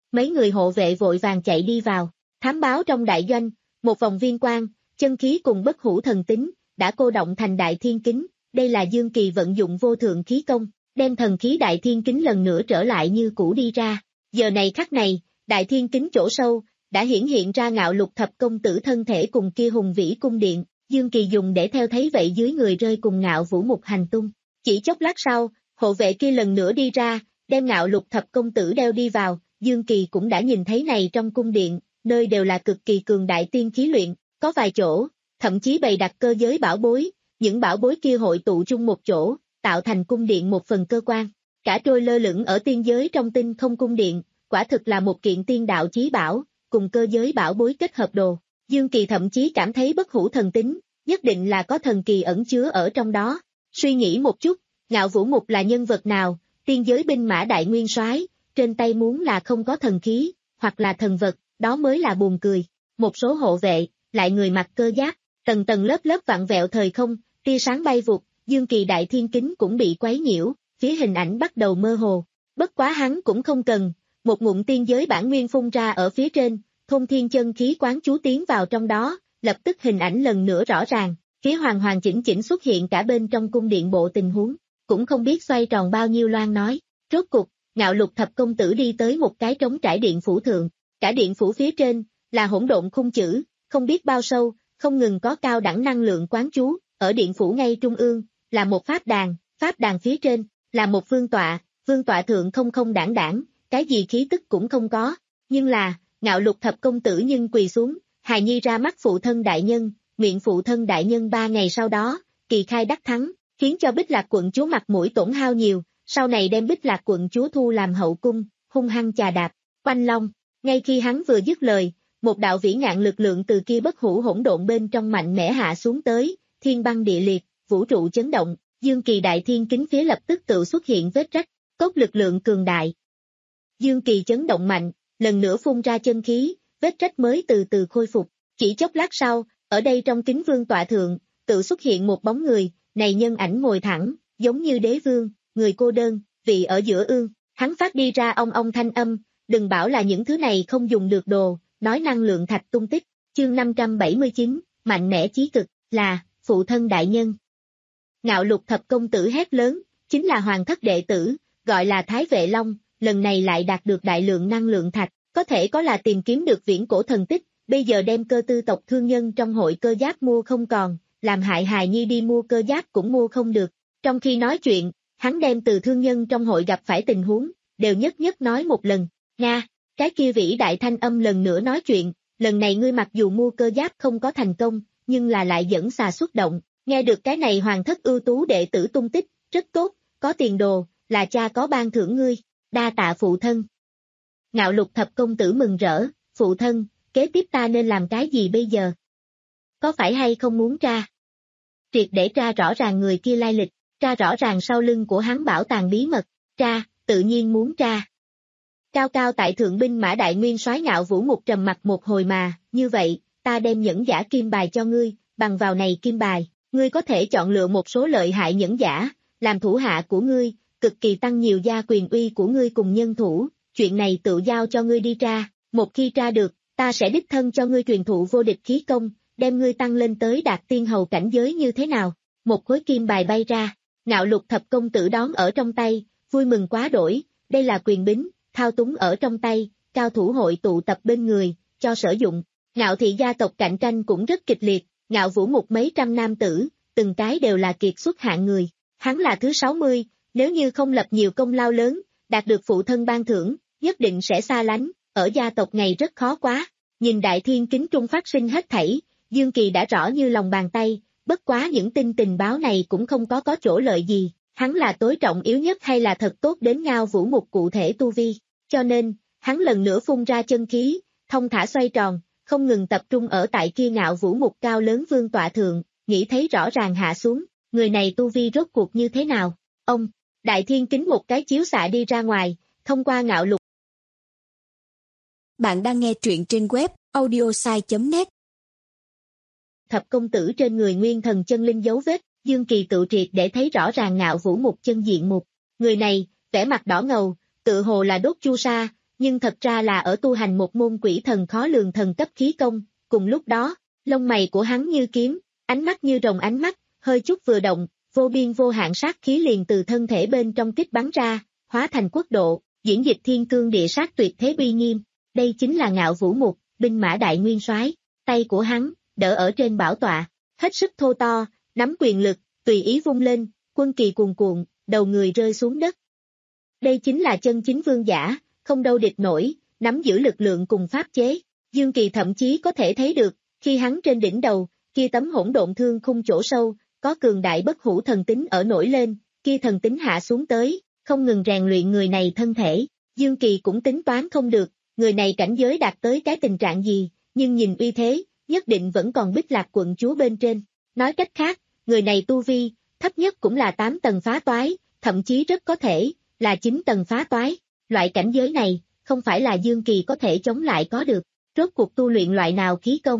Mấy người hộ vệ vội vàng chạy đi vào, thám báo trong đại doanh, một vòng viên quang, chân khí cùng bất hủ thần tính, đã cô động thành đại thiên kính, đây là Dương Kỳ vận dụng vô thượng khí công, đem thần khí đại thiên kính lần nữa trở lại như cũ đi ra. Giờ này khắc này, đại thiên kính chỗ sâu, đã hiển hiện ra Ngạo Lục thập công tử thân thể cùng kia hùng vĩ cung điện, Dương Kỳ dùng để theo thấy vậy dưới người rơi cùng Ngạo Vũ Mục hành tung. Chỉ chốc lát sau, hộ vệ kia lần nữa đi ra, đem Ngạo Lục thập công tử đeo đi vào, Dương Kỳ cũng đã nhìn thấy này trong cung điện, nơi đều là cực kỳ cường đại tiên khí luyện, có vài chỗ, thậm chí bày đặt cơ giới bảo bối, những bảo bối kia hội tụ chung một chỗ, tạo thành cung điện một phần cơ quan. Cả trôi lơ lửng ở tiên giới trong tinh không cung điện, quả thực là một kiện tiên đạo chí bảo, cùng cơ giới bảo bối kết hợp đồ. Dương Kỳ thậm chí cảm thấy bất hủ thần tính, nhất định là có thần kỳ ẩn chứa ở trong đó. Suy nghĩ một chút, Ngạo Vũ Mục là nhân vật nào, tiên giới binh mã đại nguyên soái, trên tay muốn là không có thần khí, hoặc là thần vật, đó mới là buồn cười. Một số hộ vệ, lại người mặc cơ giáp, tầng tầng lớp lớp vặn vẹo thời không, tia sáng bay vụt, Dương Kỳ đại thiên kính cũng bị quấy nhiễu, phía hình ảnh bắt đầu mơ hồ. Bất quá hắn cũng không cần, một ngụm tiên giới bản nguyên phun ra ở phía trên, thôn thiên chân khí quán chú tiến vào trong đó, lập tức hình ảnh lần nữa rõ ràng, phía hoàn hoàn chỉnh chỉnh xuất hiện cả bên trong cung điện bộ tình huống, cũng không biết xoay tròn bao nhiêu loan nói. Rốt cục, Ngạo Lục thập công tử đi tới một cái trống trải điện phủ thượng, cả điện phủ phía trên là hỗn độn khung chữ, không biết bao sâu, không ngừng có cao đẳng năng lượng quán chú, ở điện phủ ngay trung ương là một pháp đàn, pháp đàn phía trên là một vương tọa, vương tọa thượng không không đảng đảng, cái gì khí tức cũng không có, nhưng là Ngạo Lục thập công tử nhưng quỳ xuống, hài nhi ra mắt phụ thân đại nhân, nguyện phụ thân đại nhân ba ngày sau đó, kỳ khai đắc thắng, khiến cho Bích Lạc quận chúa mặt mũi tổn hao nhiều, sau này đem Bích Lạc quận chúa thu làm hậu cung, hung hăng chà đạp, quanh long. Ngay khi hắn vừa dứt lời, một đạo vĩ ngạn lực lượng từ kia bất hủ hỗn độn bên trong mạnh mẽ hạ xuống tới, thiên băng địa liệt, vũ trụ chấn động, Dương Kỳ đại thiên kính phía lập tức tự xuất hiện vết rách, cốt lực lượng cường đại. Dương Kỳ chấn động mạnh, lần nữa phun ra chân khí, vết rách mới từ từ khôi phục, chỉ chốc lát sau, ở đây trong kính vương tọa thượng, tự xuất hiện một bóng người, này nhân ảnh ngồi thẳng, giống như đế vương, người cô đơn, vị ở giữa ương, hắn phát đi ra ong ong thanh âm, đừng bảo là những thứ này không dùng được đồ, nói năng lượng thạch tung tích, chương năm trăm bảy mươi chín, mạnh mẽ chí cực, là, phụ thân đại nhân. Ngạo Lục thập công tử hét lớn, chính là hoàng thất đệ tử, gọi là Thái Vệ Long, lần này lại đạt được đại lượng năng lượng thạch, có thể có là tìm kiếm được viễn cổ thần tích, bây giờ đem cơ tư tộc thương nhân trong hội cơ giáp mua không còn, làm hại hài nhi đi mua cơ giáp cũng mua không được. Trong khi nói chuyện, hắn đem từ thương nhân trong hội gặp phải tình huống, đều nhất nhất nói một lần. Nga, cái kia vĩ đại thanh âm lần nữa nói chuyện, lần này ngươi mặc dù mua cơ giáp không có thành công, nhưng là lại dẫn xà xuất động, nghe được cái này hoàng thất ưu tú đệ tử tung tích, rất tốt, có tiền đồ, là cha có ban thưởng ngươi, đa tạ phụ thân. Ngạo Lục thập công tử mừng rỡ, phụ thân, kế tiếp ta nên làm cái gì bây giờ? Có phải hay không muốn tra? Triệt để tra rõ ràng người kia lai lịch, tra rõ ràng sau lưng của hắn bảo tàng bí mật, tra, tự nhiên muốn tra. Cao cao tại thượng binh mã đại nguyên soái Ngạo Vũ Mục trầm mặt một hồi mà, như vậy, ta đem nhẫn giả kim bài cho ngươi, bằng vào này kim bài, ngươi có thể chọn lựa một số lợi hại nhẫn giả, làm thủ hạ của ngươi, cực kỳ tăng nhiều gia quyền uy của ngươi cùng nhân thủ, chuyện này tự giao cho ngươi đi tra, một khi tra được, ta sẽ đích thân cho ngươi truyền thụ vô địch khí công, đem ngươi tăng lên tới đạt tiên hầu cảnh giới như thế nào, một khối kim bài bay ra, Ngạo Lục thập công tử đón ở trong tay, vui mừng quá đổi, đây là quyền bính, thao túng ở trong tay, cao thủ hội tụ tập bên người, cho sử dụng, Ngạo thị gia tộc cạnh tranh cũng rất kịch liệt, Ngạo Vũ Mục mấy trăm nam tử, từng cái đều là kiệt xuất hạng người, hắn là thứ sáu mươi, nếu như không lập nhiều công lao lớn, đạt được phụ thân ban thưởng, nhất định sẽ xa lánh, ở gia tộc này rất khó quá, nhìn đại thiên kính trung phát sinh hết thảy, Dương Kỳ đã rõ như lòng bàn tay, bất quá những tin tình báo này cũng không có có chỗ lợi gì, hắn là tối trọng yếu nhất hay là thật tốt đến Ngao Vũ Mục cụ thể tu vi, cho nên, hắn lần nữa phun ra chân khí, thông thả xoay tròn, không ngừng tập trung ở tại kia Ngạo Vũ Mục cao lớn vương tọa thượng, nghĩ thấy rõ ràng hạ xuống, người này tu vi rốt cuộc như thế nào, ông, đại thiên kính một cái chiếu xạ đi ra ngoài, thông qua Ngạo Lục. Bạn đang nghe truyện trên web audiosai chấm net. Thập công tử trên người nguyên thần chân linh dấu vết, Dương Kỳ tự triệt để thấy rõ ràng Ngạo Vũ Mục chân diện mục. Người này, vẻ mặt đỏ ngầu, tự hồ là đốt chu sa, nhưng thật ra là ở tu hành một môn quỷ thần khó lường thần cấp khí công, cùng lúc đó, lông mày của hắn như kiếm, ánh mắt như rồng ánh mắt, hơi chút vừa động, vô biên vô hạn sát khí liền từ thân thể bên trong kích bắn ra, hóa thành quốc độ, diễn dịch thiên cương địa sát tuyệt thế uy nghiêm, đây chính là Ngạo Vũ Mục, binh mã đại nguyên soái, tay của hắn, đỡ ở trên bảo tọa, hết sức thô to, nắm quyền lực, tùy ý vung lên, quân kỳ cuồn cuộn, đầu người rơi xuống đất. Đây chính là chân chính vương giả, không đâu địch nổi, nắm giữ lực lượng cùng pháp chế. Dương Kỳ thậm chí có thể thấy được, khi hắn trên đỉnh đầu, kia tấm hỗn độn thương khung chỗ sâu, có cường đại bất hủ thần tính ở nổi lên, kia thần tính hạ xuống tới, không ngừng rèn luyện người này thân thể. Dương Kỳ cũng tính toán không được, người này cảnh giới đạt tới cái tình trạng gì, nhưng nhìn uy thế, nhất định vẫn còn Bích Lạc quận chúa bên trên. Nói cách khác, người này tu vi, thấp nhất cũng là tám tầng phá toái, thậm chí rất có thể là chín tầng phá toái. Loại cảnh giới này, không phải là Dương Kỳ có thể chống lại có được. Rốt cuộc tu luyện loại nào khí công?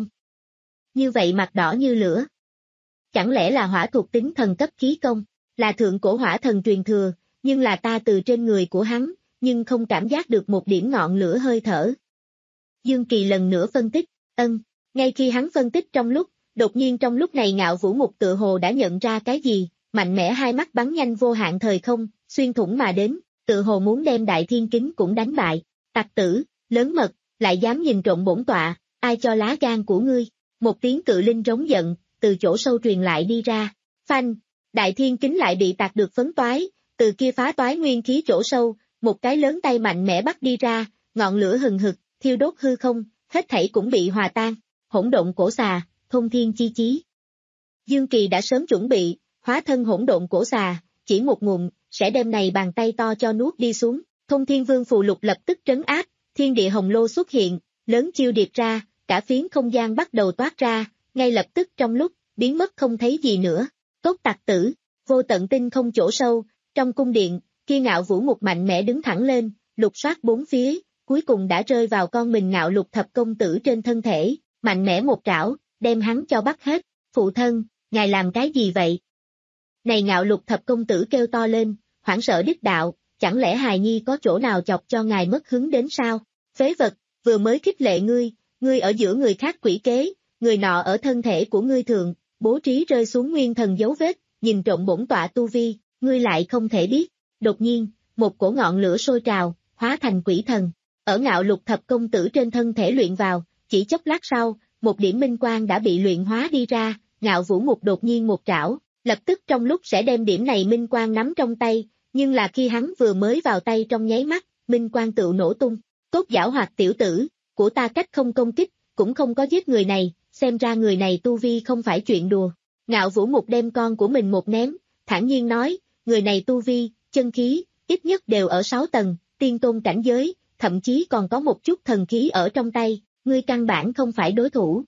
Như vậy mặt đỏ như lửa. Chẳng lẽ là hỏa thuộc tính thần cấp khí công, là thượng cổ hỏa thần truyền thừa, nhưng là ta từ trên người của hắn, nhưng không cảm giác được một điểm ngọn lửa hơi thở. Dương Kỳ lần nữa phân tích, ân, ngay khi hắn phân tích trong lúc, đột nhiên trong lúc này Ngạo Vũ Mục tự hồ đã nhận ra cái gì, mạnh mẽ hai mắt bắn nhanh vô hạn thời không, xuyên thủng mà đến, tự hồ muốn đem Đại Thiên Kính cũng đánh bại. Tặc tử, lớn mật, lại dám nhìn trộm bổn tọa, ai cho lá gan của ngươi? Một tiếng cự linh rống giận, từ chỗ sâu truyền lại đi ra. Phanh, Đại Thiên Kính lại bị tạc được phấn toái, từ kia phá toái nguyên khí chỗ sâu, một cái lớn tay mạnh mẽ bắt đi ra, ngọn lửa hừng hực, thiêu đốt hư không, hết thảy cũng bị hòa tan. Hỗn độn cổ xà, thông thiên chi chí. Dương Kỳ đã sớm chuẩn bị, hóa thân hỗn độn cổ xà, chỉ một ngụm, sẽ đem này bàn tay to cho nuốt đi xuống. Thông Thiên Vương phù lục lập tức trấn áp, thiên địa hồng lô xuất hiện, lớn chiêu điệp ra, cả phiến không gian bắt đầu toát ra, ngay lập tức trong lúc, biến mất không thấy gì nữa. Tốt tặc tử, vô tận tinh không chỗ sâu, trong cung điện, kia Ngạo Vũ Mục mạnh mẽ đứng thẳng lên, lục soát bốn phía, cuối cùng đã rơi vào con mình Ngạo Lục Thập công tử trên thân thể, mạnh mẽ một trảo, đem hắn cho bắt hết. Phụ thân, ngài làm cái gì vậy? Này Ngạo Lục Thập công tử kêu to lên, hoảng sợ đích đạo, chẳng lẽ hài nhi có chỗ nào chọc cho ngài mất hứng đến sao? Phế vật, vừa mới khích lệ ngươi, ngươi ở giữa người khác quỷ kế, người nọ ở thân thể của ngươi thường, bố trí rơi xuống nguyên thần dấu vết, nhìn trộm bổn tọa tu vi, ngươi lại không thể biết. Đột nhiên, một cổ ngọn lửa sôi trào, hóa thành quỷ thần, ở Ngạo Lục Thập công tử trên thân thể luyện vào, chỉ chốc lát sau, một điểm minh quang đã bị luyện hóa đi ra, Ngạo Vũ Mục đột nhiên một trảo, lập tức trong lúc sẽ đem điểm này minh quang nắm trong tay, nhưng là khi hắn vừa mới vào tay trong nháy mắt, minh quang tự nổ tung. Tốt giảo hoạt tiểu tử, của ta cách không công kích, cũng không có giết người này, xem ra người này tu vi không phải chuyện đùa. Ngạo Vũ Mục đem con của mình một ném, thản nhiên nói, người này tu vi, chân khí, ít nhất đều ở sáu tầng, tiên tôn cảnh giới, thậm chí còn có một chút thần khí ở trong tay, ngươi căn bản không phải đối thủ.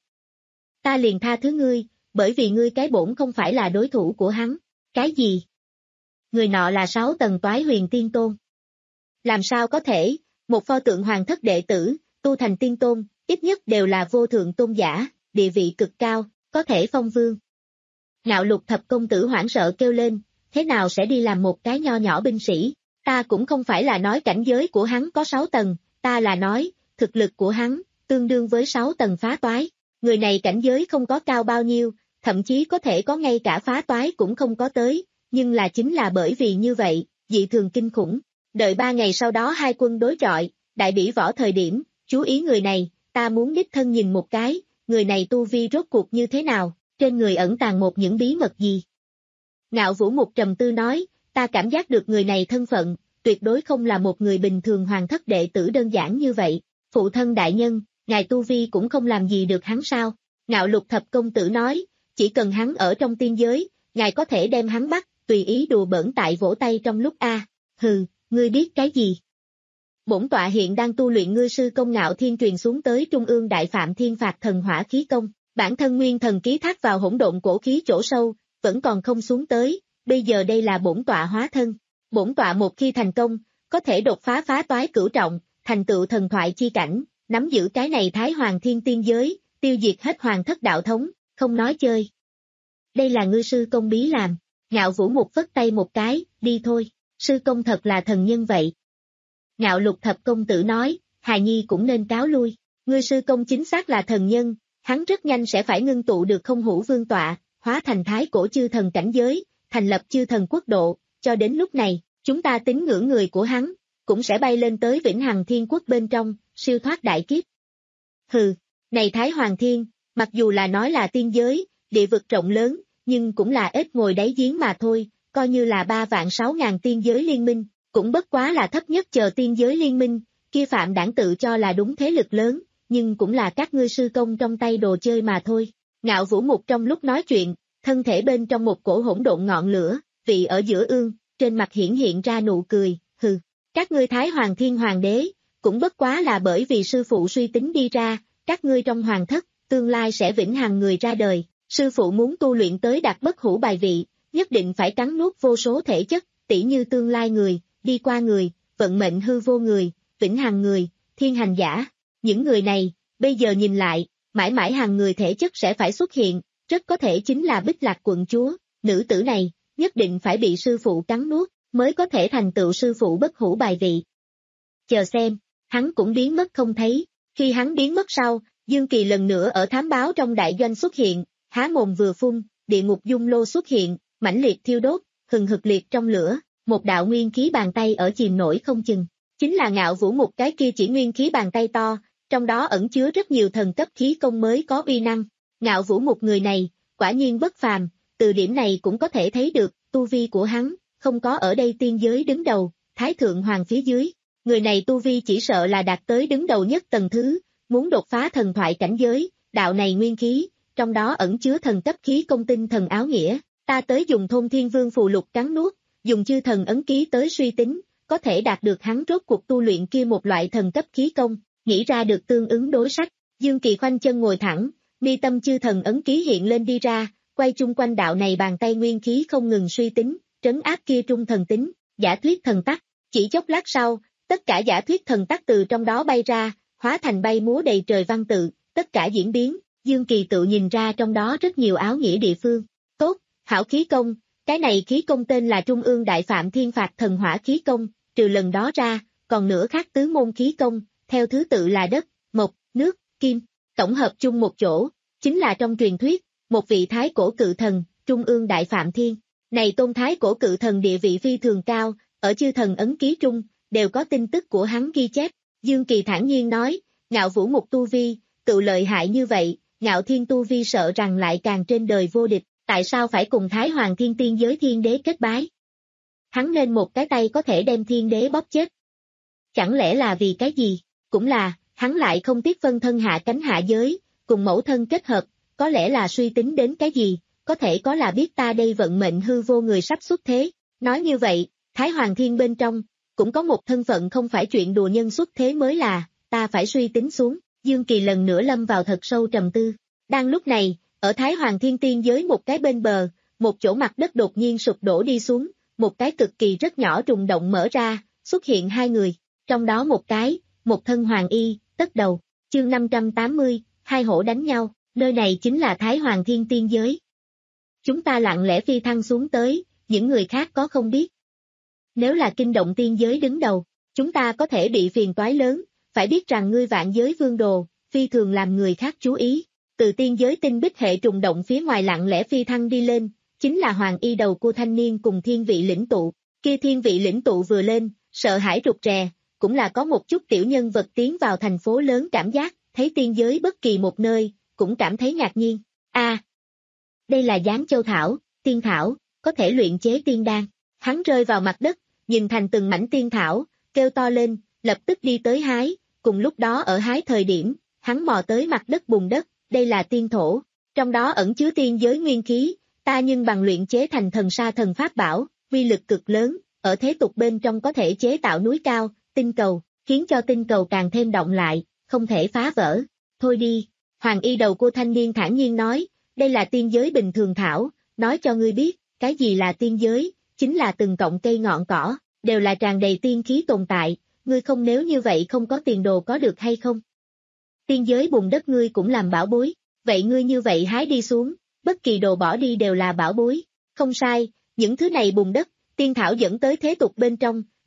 Ta liền tha thứ ngươi, bởi vì ngươi cái bổn không phải là đối thủ của hắn. Cái gì? Người nọ là sáu tầng toái huyền tiên tôn. Làm sao có thể, một pho tượng hoàng thất đệ tử, tu thành tiên tôn, ít nhất đều là vô thượng tôn giả, địa vị cực cao, có thể phong vương. Ngạo Lục Thập công tử hoảng sợ kêu lên, thế nào sẽ đi làm một cái nho nhỏ binh sĩ? Ta cũng không phải là nói cảnh giới của hắn có sáu tầng, ta là nói, thực lực của hắn, tương đương với sáu tầng phá toái. Người này cảnh giới không có cao bao nhiêu, thậm chí có thể có ngay cả phá toái cũng không có tới, nhưng là chính là bởi vì như vậy, dị thường kinh khủng. Đợi ba ngày sau đó hai quân đối chọi, đại bỉ võ thời điểm, chú ý người này, ta muốn đích thân nhìn một cái, người này tu vi rốt cuộc như thế nào, trên người ẩn tàng một những bí mật gì. Ngạo Vũ Mục trầm tư nói, ta cảm giác được người này thân phận, tuyệt đối không là một người bình thường hoàng thất đệ tử đơn giản như vậy. Phụ thân đại nhân, ngài tu vi cũng không làm gì được hắn sao? Ngạo Lục Thập công tử nói, chỉ cần hắn ở trong tiên giới, ngài có thể đem hắn bắt, tùy ý đùa bỡn tại vỗ tay trong lúc a. Hừ, ngươi biết cái gì? Bổn tọa hiện đang tu luyện ngươi sư công Ngạo Thiên truyền xuống tới Trung ương Đại Phạm Thiên Phạt Thần Hỏa khí công, bản thân nguyên thần ký thác vào hỗn độn cổ khí chỗ sâu, vẫn còn không xuống tới, bây giờ đây là bổn tọa hóa thân. Bổn tọa một khi thành công, có thể đột phá phá toái cửu trọng, thành tựu thần thoại chi cảnh, nắm giữ cái này Thái Hoàng Thiên tiên giới, tiêu diệt hết hoàng thất đạo thống, không nói chơi. Đây là ngươi sư công bí làm. Ngạo Vũ Mục vất tay một cái, đi thôi, sư công thật là thần nhân vậy. Ngạo Lục thập công tử nói, hài nhi cũng nên cáo lui. Ngươi sư công chính xác là thần nhân, hắn rất nhanh sẽ phải ngưng tụ được không hữu vương tọa, hóa thành thái cổ chư thần cảnh giới, thành lập chư thần quốc độ, cho đến lúc này, chúng ta tín ngưỡng người của hắn, cũng sẽ bay lên tới vĩnh hằng thiên quốc bên trong, siêu thoát đại kiếp. Hừ, này Thái Hoàng Thiên, mặc dù là nói là tiên giới, địa vực rộng lớn, nhưng cũng là ít ngồi đáy giếng mà thôi, coi như là ba vạn sáu ngàn tiên giới liên minh, cũng bất quá là thấp nhất chờ tiên giới liên minh, kia Phạm Đảng tự cho là đúng thế lực lớn, nhưng cũng là các ngươi sư công trong tay đồ chơi mà thôi. Ngạo Vũ Mục trong lúc nói chuyện, thân thể bên trong một cổ hỗn độn ngọn lửa, vị ở giữa ương, trên mặt hiển hiện ra nụ cười, hừ, các ngươi Thái Hoàng Thiên Hoàng đế, cũng bất quá là bởi vì sư phụ suy tính đi ra, các ngươi trong hoàng thất, tương lai sẽ vĩnh hằng người ra đời, sư phụ muốn tu luyện tới đạt bất hủ bài vị, nhất định phải cắn nuốt vô số thể chất, tỉ như tương lai người, đi qua người, vận mệnh hư vô người, vĩnh hằng người, thiên hành giả. Những người này, bây giờ nhìn lại, mãi mãi hàng người thể chất sẽ phải xuất hiện, rất có thể chính là Bích Lạc quận chúa, nữ tử này, nhất định phải bị sư phụ cắn nuốt, mới có thể thành tựu sư phụ bất hủ bài vị. Chờ xem, hắn cũng biến mất không thấy, khi hắn biến mất sau, Dương Kỳ lần nữa ở thám báo trong đại doanh xuất hiện, há mồm vừa phun, địa ngục dung lô xuất hiện, mãnh liệt thiêu đốt, hừng hực liệt trong lửa, một đạo nguyên khí bàn tay ở chìm nổi không chừng, chính là Ngạo Vũ Mục cái kia chỉ nguyên khí bàn tay to, trong đó ẩn chứa rất nhiều thần cấp khí công mới có uy năng. Ngạo Vũ Mục người này, quả nhiên bất phàm, từ điểm này cũng có thể thấy được, tu vi của hắn, không có ở đây tiên giới đứng đầu, Thái Thượng Hoàng phía dưới. Người này tu vi chỉ sợ là đạt tới đứng đầu nhất tầng thứ, muốn đột phá thần thoại cảnh giới, đạo này nguyên khí, trong đó ẩn chứa thần cấp khí công tinh thần áo nghĩa, ta tới dùng thôn thiên vương phù lục cắn nuốt, dùng chư thần ấn ký tới suy tính, có thể đạt được hắn rốt cuộc tu luyện kia một loại thần cấp khí công, nghĩ ra được tương ứng đối sách. Dương Kỳ khoanh chân ngồi thẳng, mi tâm chư thần ấn ký hiện lên đi ra, quay chung quanh đạo này bàn tay nguyên khí không ngừng suy tính, trấn áp kia trung thần tính, giả thuyết thần tắc. Chỉ chốc lát sau, tất cả giả thuyết thần tắc từ trong đó bay ra, hóa thành bay múa đầy trời văn tự, tất cả diễn biến, Dương Kỳ tự nhìn ra trong đó rất nhiều áo nghĩa địa phương. Tốt, hảo khí công, cái này khí công tên là Trung ương Đại Phạm Thiên Phạt Thần Hỏa khí công, trừ lần đó ra, còn nữa khác tứ môn khí công, theo thứ tự là đất, mộc, nước, kim, tổng hợp chung một chỗ, chính là trong truyền thuyết, một vị thái cổ cự thần, Trung ương Đại Phạm Thiên. Này tôn thái cổ cự thần địa vị phi thường cao, ở chư thần ấn ký trung, đều có tin tức của hắn ghi chép. Dương Kỳ thản nhiên nói, Ngạo Vũ Mục tu vi, tự lợi hại như vậy, Ngạo Thiên tu vi sợ rằng lại càng trên đời vô địch, tại sao phải cùng Thái Hoàng Thiên tiên giới thiên đế kết bái? Hắn nên một cái tay có thể đem thiên đế bóp chết. Chẳng lẽ là vì cái gì? Cũng là, hắn lại không tiếc phân thân hạ cánh hạ giới, cùng mẫu thân kết hợp, có lẽ là suy tính đến cái gì, có thể có là biết ta đây vận mệnh hư vô người sắp xuất thế. Nói như vậy, Thái Hoàng Thiên bên trong, cũng có một thân phận không phải chuyện đùa nhân xuất thế mới là, ta phải suy tính xuống. Dương Kỳ lần nữa lâm vào thật sâu trầm tư. Đang lúc này, ở Thái Hoàng Thiên tiên giới một cái bên bờ, một chỗ mặt đất đột nhiên sụp đổ đi xuống, một cái cực kỳ rất nhỏ trùng động mở ra, xuất hiện hai người, trong đó một cái, một thân hoàng y, tất đầu, chương năm trăm tám mươi, hai hổ đánh nhau, nơi này chính là Thái Hoàng Thiên tiên giới. Chúng ta lặng lẽ phi thăng xuống tới, những người khác có không biết. Nếu là kinh động tiên giới đứng đầu, chúng ta có thể bị phiền toái lớn, phải biết rằng ngươi vạn giới vương đồ, phi thường làm người khác chú ý. Từ tiên giới tinh bích hệ trùng động phía ngoài lặng lẽ phi thăng đi lên, chính là hoàng y đầu của thanh niên cùng thiên vị lĩnh tụ. Kia thiên vị lĩnh tụ vừa lên, sợ hãi rụt rè, cũng là có một chút tiểu nhân vật tiến vào thành phố lớn cảm giác, thấy tiên giới bất kỳ một nơi, cũng cảm thấy ngạc nhiên. A, à, đây là Giáng Châu Thảo, tiên thảo, có thể luyện chế tiên đan. Hắn rơi vào mặt đất, nhìn thành từng mảnh tiên thảo, kêu to lên, lập tức đi tới hái, cùng lúc đó ở hái thời điểm, hắn mò tới mặt đất bùn đất, đây là tiên thổ, trong đó ẩn chứa tiên giới nguyên khí, ta nhưng bằng luyện chế thành thần sa thần pháp bảo, uy lực cực lớn, ở thế tục bên trong có thể chế tạo núi cao, tinh cầu, khiến cho tinh cầu càng thêm động lại, không thể phá vỡ. Thôi đi, hoàng y đầu cô thanh niên thản nhiên nói, đây là tiên giới bình thường thảo, nói cho ngươi biết, cái gì là tiên giới, chính là từng cọng cây ngọn cỏ, đều là tràn đầy tiên khí tồn tại, ngươi không nếu như vậy không có tiền đồ có được hay không? Tiên giới bùn đất ngươi cũng làm bảo bối, vậy ngươi như vậy hái đi xuống, bất kỳ đồ bỏ đi đều là bảo bối, không sai, những thứ này bùn đất, tiên thảo dẫn tới thế tục bên trong,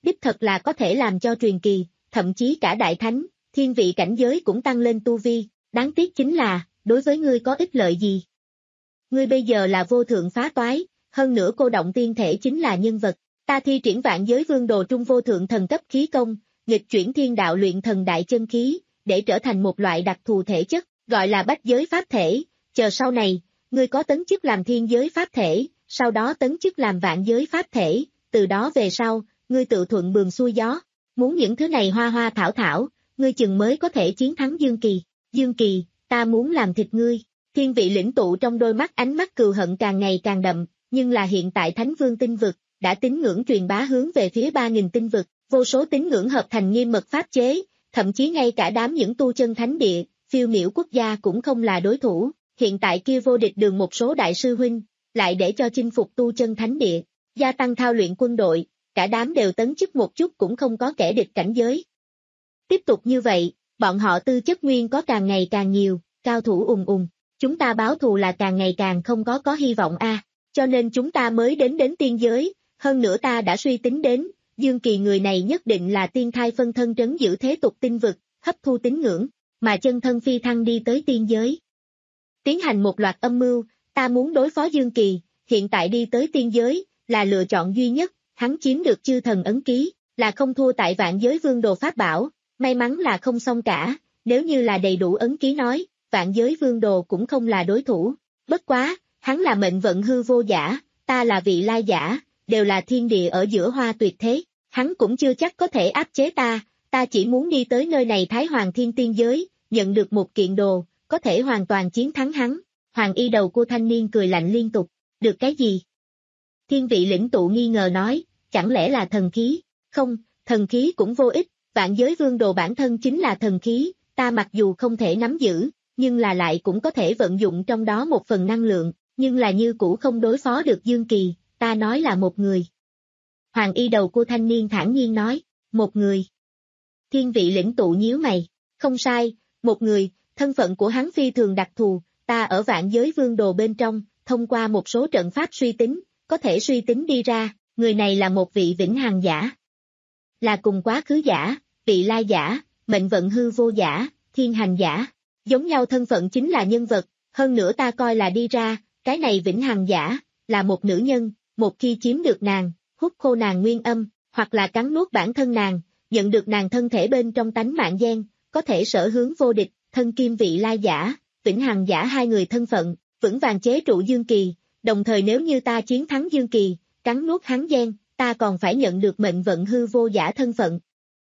đích thật là có thể làm cho truyền kỳ, thậm chí cả đại thánh, thiên vị cảnh giới cũng tăng lên tu vi, đáng tiếc chính là, đối với ngươi có ích lợi gì? Ngươi bây giờ là vô thượng phá toái, hơn nữa cô động tiên thể chính là nhân vật, ta thi triển vạn giới vương đồ trung vô thượng thần cấp khí công, nghịch chuyển thiên đạo luyện thần đại chân khí, để trở thành một loại đặc thù thể chất, gọi là bách giới pháp thể, chờ sau này, ngươi có tấn chức làm thiên giới pháp thể, sau đó tấn chức làm vạn giới pháp thể, từ đó về sau, ngươi tự thuận buồm xuôi gió, muốn những thứ này hoa hoa thảo thảo, ngươi chừng mới có thể chiến thắng Dương Kỳ, Dương Kỳ, ta muốn làm thịt ngươi, thiên vị lĩnh tụ trong đôi mắt ánh mắt cừu hận càng ngày càng đậm, nhưng là hiện tại Thánh Vương tinh vực, đã tín ngưỡng truyền bá hướng về phía ba nghìn tinh vực, vô số tín ngưỡng hợp thành nghiêm mật pháp chế, thậm chí ngay cả đám những tu chân thánh địa, phiêu miểu quốc gia cũng không là đối thủ, hiện tại kia vô địch đường một số đại sư huynh, lại để cho chinh phục tu chân thánh địa, gia tăng thao luyện quân đội, cả đám đều tấn chức một chút cũng không có kẻ địch cảnh giới. Tiếp tục như vậy, bọn họ tư chất nguyên có càng ngày càng nhiều, cao thủ ùn ùn, chúng ta báo thù là càng ngày càng không có có hy vọng a, cho nên chúng ta mới đến đến tiên giới, hơn nữa ta đã suy tính đến, Dương Kỳ người này nhất định là tiên thai phân thân trấn giữ thế tục tinh vực, hấp thu tín ngưỡng, mà chân thân phi thăng đi tới tiên giới. Tiến hành một loạt âm mưu, ta muốn đối phó Dương Kỳ, hiện tại đi tới tiên giới, là lựa chọn duy nhất, hắn chiếm được chư thần ấn ký, là không thua tại vạn giới vương đồ pháp bảo, may mắn là không xong cả, nếu như là đầy đủ ấn ký nói, vạn giới vương đồ cũng không là đối thủ, bất quá, hắn là mệnh vận hư vô giả, ta là vị lai giả, đều là thiên địa ở giữa hoa tuyệt thế, hắn cũng chưa chắc có thể áp chế ta, ta chỉ muốn đi tới nơi này Thái Hoàng Thiên Tiên Giới, nhận được một kiện đồ, có thể hoàn toàn chiến thắng hắn. Hoàng y đầu cô thanh niên cười lạnh liên tục, được cái gì? Thiên vị lĩnh tụ nghi ngờ nói, chẳng lẽ là thần khí? Không, thần khí cũng vô ích, vạn giới vương đồ bản thân chính là thần khí, ta mặc dù không thể nắm giữ, nhưng là lại cũng có thể vận dụng trong đó một phần năng lượng, nhưng là như cũ không đối phó được Dương Kỳ, ta nói là một người. Hoàng y đầu cô thanh niên thản nhiên nói, một người. Thiên vị lĩnh tụ nhíu mày, không sai, một người, thân phận của hắn phi thường đặc thù, ta ở vạn giới vương đồ bên trong, thông qua một số trận pháp suy tính, có thể suy tính đi ra, người này là một vị vĩnh hằng giả. Là cùng quá khứ giả, vị lai giả, mệnh vận hư vô giả, thiên hành giả. Giống nhau thân phận chính là nhân vật, hơn nữa ta coi là đi ra, cái này vĩnh hằng giả, là một nữ nhân, một khi chiếm được nàng, hút khô nàng nguyên âm, hoặc là cắn nuốt bản thân nàng, nhận được nàng thân thể bên trong tánh mạng gen, có thể sở hướng vô địch, thân kim vị lai giả, vĩnh hằng giả hai người thân phận, vững vàng chế trụ Dương Kỳ, đồng thời nếu như ta chiến thắng Dương Kỳ, cắn nuốt hắn gen, ta còn phải nhận được mệnh vận hư vô giả thân phận.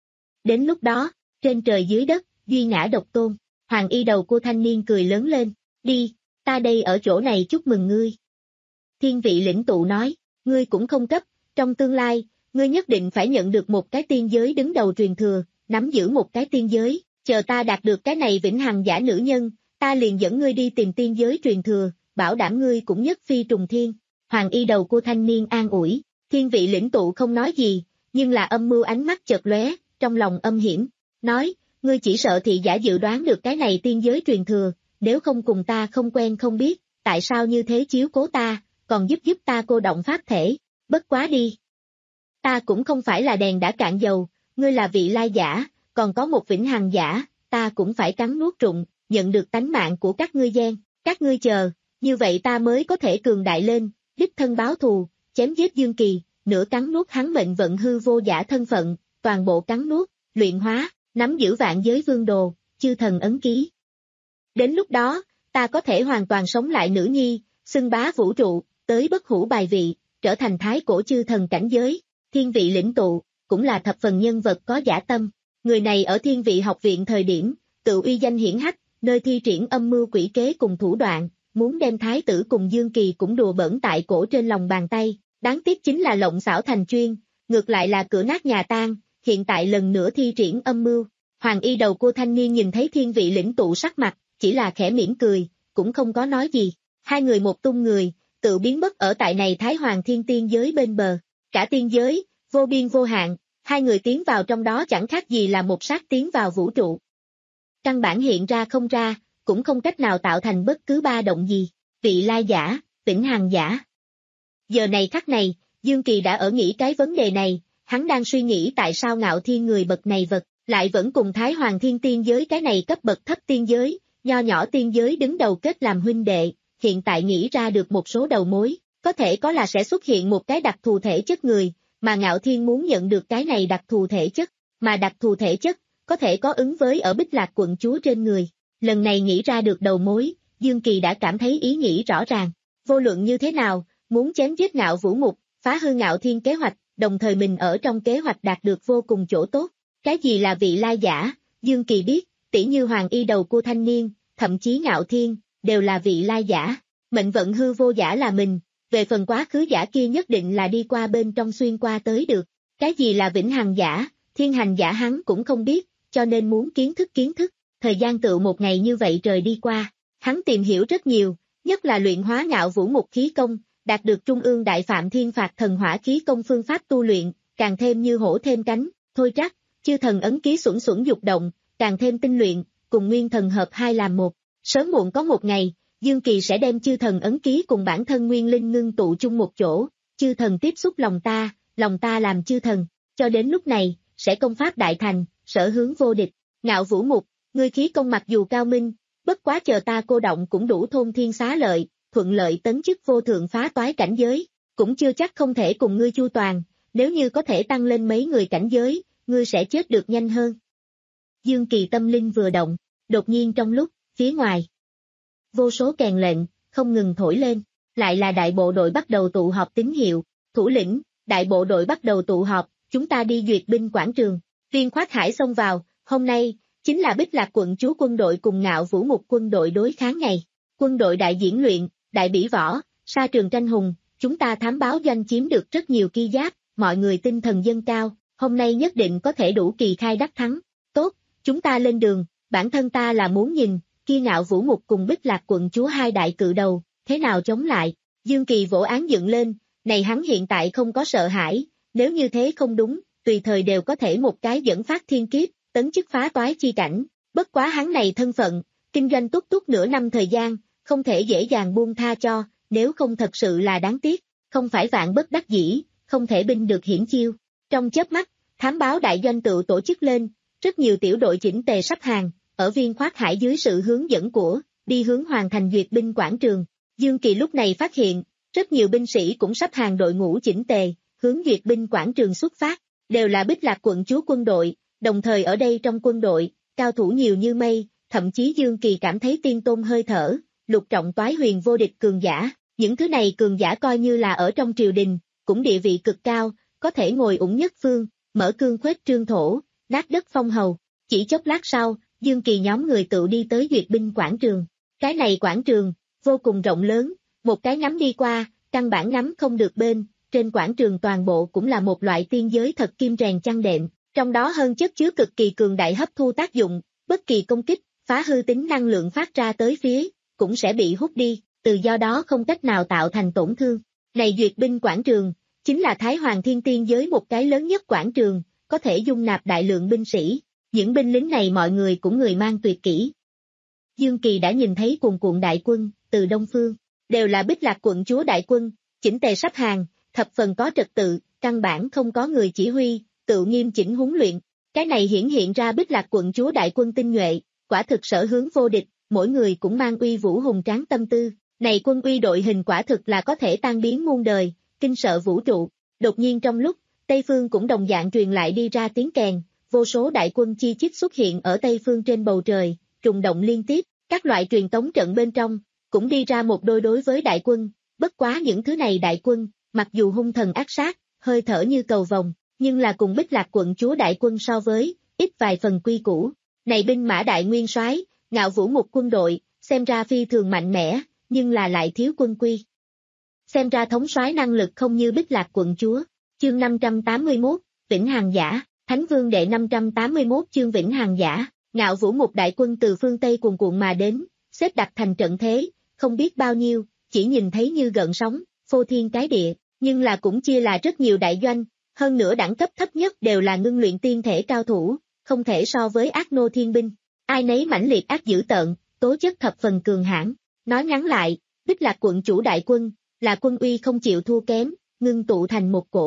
Đến lúc đó, trên trời dưới đất, duy ngã độc tôn, Hoàng y đầu cô thanh niên cười lớn lên, đi, ta đây ở chỗ này chúc mừng ngươi. Thiên vị lĩnh tụ nói, ngươi cũng không cấp, trong tương lai, ngươi nhất định phải nhận được một cái tiên giới đứng đầu truyền thừa, nắm giữ một cái tiên giới, chờ ta đạt được cái này vĩnh hằng giả nữ nhân, ta liền dẫn ngươi đi tìm tiên giới truyền thừa, bảo đảm ngươi cũng nhất phi trùng thiên. Hoàng y đầu cô thanh niên an ủi, thiên vị lĩnh tụ không nói gì, nhưng là âm mưu ánh mắt chợt lóe, trong lòng âm hiểm, nói, ngươi chỉ sợ thị giả dự đoán được cái này tiên giới truyền thừa, nếu không cùng ta không quen không biết, tại sao như thế chiếu cố ta, còn giúp giúp ta cô động pháp thể, bất quá đi. Ta cũng không phải là đèn đã cạn dầu, ngươi là vị lai giả, còn có một vĩnh hằng giả, ta cũng phải cắn nuốt trụng, nhận được tánh mạng của các ngươi gen, các ngươi chờ, như vậy ta mới có thể cường đại lên, đích thân báo thù, chém giết Dương Kỳ, nửa cắn nuốt hắn mệnh vận hư vô giả thân phận, toàn bộ cắn nuốt, luyện hóa, nắm giữ vạn giới vương đồ, chư thần ấn ký. Đến lúc đó, ta có thể hoàn toàn sống lại nữ nhi, xưng bá vũ trụ, tới bất hủ bài vị, trở thành thái cổ chư thần cảnh giới, thiên vị lĩnh tụ, cũng là thập phần nhân vật có dã tâm. Người này ở thiên vị học viện thời điểm, tự uy danh hiển hách, nơi thi triển âm mưu quỷ kế cùng thủ đoạn, muốn đem thái tử cùng Dương Kỳ cũng đùa bỡn tại cổ trên lòng bàn tay, đáng tiếc chính là lộng xảo thành chuyên, ngược lại là cửa nát nhà tan, hiện tại lần nữa thi triển âm mưu. Hoàng y đầu cô thanh niên nhìn thấy thiên vị lĩnh tụ sắc mặt, chỉ là khẽ mỉm cười, cũng không có nói gì. Hai người một tung người, tự biến mất ở tại này Thái Hoàng Thiên Tiên giới bên bờ. Cả tiên giới, vô biên vô hạn, hai người tiến vào trong đó chẳng khác gì là một sát tiến vào vũ trụ. Căn bản hiện ra không ra, cũng không cách nào tạo thành bất cứ ba động gì. Vị lai giả, vĩnh hằng giả. Giờ này khắc này, Dương Kỳ đã ở nghĩ cái vấn đề này, hắn đang suy nghĩ tại sao Ngạo Thiên người bậc này vật, lại vẫn cùng Thái Hoàng Thiên tiên giới cái này cấp bậc thấp tiên giới, nho nhỏ tiên giới đứng đầu kết làm huynh đệ, hiện tại nghĩ ra được một số đầu mối, có thể có là sẽ xuất hiện một cái đặc thù thể chất người, mà Ngạo Thiên muốn nhận được cái này đặc thù thể chất, mà đặc thù thể chất, có thể có ứng với ở Bích Lạc quận chúa trên người. Lần này nghĩ ra được đầu mối, Dương Kỳ đã cảm thấy ý nghĩ rõ ràng, vô luận như thế nào, muốn chém giết Ngạo Vũ Mục, phá hư Ngạo Thiên kế hoạch, đồng thời mình ở trong kế hoạch đạt được vô cùng chỗ tốt. Cái gì là vị lai giả, Dương Kỳ biết, tỉ như Hoàng Y đầu cua thanh niên, thậm chí Ngạo Thiên, đều là vị lai giả, mệnh vận hư vô giả là mình, về phần quá khứ giả kia nhất định là đi qua bên trong xuyên qua tới được. Cái gì là vĩnh hằng giả, thiên hành giả hắn cũng không biết, cho nên muốn kiến thức kiến thức, thời gian tựu một ngày như vậy trời đi qua, hắn tìm hiểu rất nhiều, nhất là luyện hóa Ngạo Vũ Mục khí công, đạt được Trung ương Đại Phạm Thiên Phạt Thần Hỏa khí công phương pháp tu luyện, càng thêm như hổ thêm cánh, thôi trắc, chư thần ấn ký xuẩn xuẩn dục động, càng thêm tinh luyện, cùng nguyên thần hợp hai làm một. Sớm muộn có một ngày, Dương Kỳ sẽ đem chư thần ấn ký cùng bản thân nguyên linh ngưng tụ chung một chỗ, chư thần tiếp xúc lòng ta, lòng ta làm chư thần, cho đến lúc này, sẽ công pháp đại thành, sở hướng vô địch. Ngạo Vũ Mục, ngươi khí công mặc dù cao minh, bất quá chờ ta cô động cũng đủ thôn thiên xá lợi, thuận lợi tấn chức vô thượng phá toái cảnh giới, cũng chưa chắc không thể cùng ngươi chu toàn, nếu như có thể tăng lên mấy người cảnh giới, ngươi sẽ chết được nhanh hơn. Dương Kỳ tâm linh vừa động, đột nhiên trong lúc, phía ngoài, vô số kèn lệnh, không ngừng thổi lên, lại là đại bộ đội bắt đầu tụ họp tín hiệu, thủ lĩnh, đại bộ đội bắt đầu tụ họp, chúng ta đi duyệt binh quảng trường, Viên Khoát Hải xông vào, hôm nay, chính là Bích Lạc quận chúa quân đội cùng Ngạo Vũ Mục quân đội đối kháng ngày, quân đội đại diễn luyện, đại bỉ võ, sa trường tranh hùng, chúng ta thám báo doanh chiếm được rất nhiều ki giáp, mọi người tinh thần dâng cao, hôm nay nhất định có thể đủ kỳ khai đắc thắng, tốt, chúng ta lên đường, bản thân ta là muốn nhìn, kia Ngạo Vũ Mục cùng Bích Lạc quận chúa hai đại cự đầu, thế nào chống lại, Dương Kỳ vỗ án dựng lên, này hắn hiện tại không có sợ hãi, nếu như thế không đúng, tùy thời đều có thể một cái dẫn phát thiên kiếp, tấn chức phá toái chi cảnh, bất quá hắn này thân phận, kinh doanh túc túc nửa năm thời gian, không thể dễ dàng buông tha cho, nếu không thật sự là đáng tiếc, không phải vạn bất đắc dĩ, không thể binh được hiển chiêu. Trong chớp mắt, thám báo đại doanh tự tổ chức lên, rất nhiều tiểu đội chỉnh tề sắp hàng, ở Viên Khoát Hải dưới sự hướng dẫn của, đi hướng hoàn thành duyệt binh quảng trường. Dương Kỳ lúc này phát hiện, rất nhiều binh sĩ cũng sắp hàng đội ngũ chỉnh tề, hướng duyệt binh quảng trường xuất phát, đều là Bích Lạc quận chúa quân đội, đồng thời ở đây trong quân đội, cao thủ nhiều như mây, thậm chí Dương Kỳ cảm thấy tiên tôn hơi thở, lục trọng toái huyền vô địch cường giả, những thứ này cường giả coi như là ở trong triều đình, cũng địa vị cực cao, có thể ngồi ủng nhất phương, mở cương khuếch trương thổ, nát đất phong hầu. Chỉ chốc lát sau, Dương Kỳ nhóm người tự đi tới duyệt binh quảng trường. Cái này quảng trường, vô cùng rộng lớn, một cái ngắm đi qua, căn bản ngắm không được bên, trên quảng trường toàn bộ cũng là một loại tiên giới thật kim rèn chăn đệm, trong đó hơn chất chứa cực kỳ cường đại hấp thu tác dụng, bất kỳ công kích, phá hư tính năng lượng phát ra tới phía, cũng sẽ bị hút đi, từ do đó không cách nào tạo thành tổn thương. Này duyệt binh quảng trường, chính là Thái Hoàng Thiên tiên giới một cái lớn nhất quảng trường, có thể dung nạp đại lượng binh sĩ, những binh lính này mọi người cũng người mang tuyệt kỹ. Dương Kỳ đã nhìn thấy cuồn cuộn đại quân, từ đông phương, đều là Bích Lạc quận chúa đại quân, chỉnh tề sắp hàng, thập phần có trật tự, căn bản không có người chỉ huy, tự nghiêm chỉnh huấn luyện. Cái này hiển hiện ra Bích Lạc quận chúa đại quân tinh nhuệ, quả thực sở hướng vô địch, mỗi người cũng mang uy vũ hùng tráng tâm tư. Này quân uy đội hình quả thực là có thể tan biến muôn đời, kinh sợ vũ trụ. Đột nhiên trong lúc, Tây Phương cũng đồng dạng truyền lại đi ra tiếng kèn, vô số đại quân chi chít xuất hiện ở Tây Phương trên bầu trời, trùng động liên tiếp, các loại truyền tống trận bên trong, cũng đi ra một đôi đối với đại quân, bất quá những thứ này đại quân, mặc dù hung thần ác sát, hơi thở như cầu vồng, nhưng là cùng Bích Lạc quận chúa đại quân so với, ít vài phần quy củ. Này binh mã đại nguyên soái, Ngạo Vũ Mục quân đội, xem ra phi thường mạnh mẽ, nhưng là lại thiếu quân quy. Xem ra thống soái năng lực không như Bích Lạc quận chúa. Chương năm trăm tám mươi mốt, Vĩnh Hằng Giả, Thánh Vương đệ năm trăm tám mươi mốt chương Vĩnh Hằng Giả, Ngạo Vũ Mục đại quân từ phương Tây cuồn cuộn mà đến, xếp đặt thành trận thế, không biết bao nhiêu, chỉ nhìn thấy như gợn sóng, phô thiên cái địa, nhưng là cũng chia là rất nhiều đại doanh, hơn nữa đẳng cấp thấp nhất đều là ngưng luyện tiên thể cao thủ, không thể so với ác nô thiên binh, ai nấy mãnh liệt ác dữ tợn, tố chất thập phần cường hãn. Nói ngắn lại, Bích Lạc quận chủ đại quân, là quân uy không chịu thua kém, ngưng tụ thành một cổ.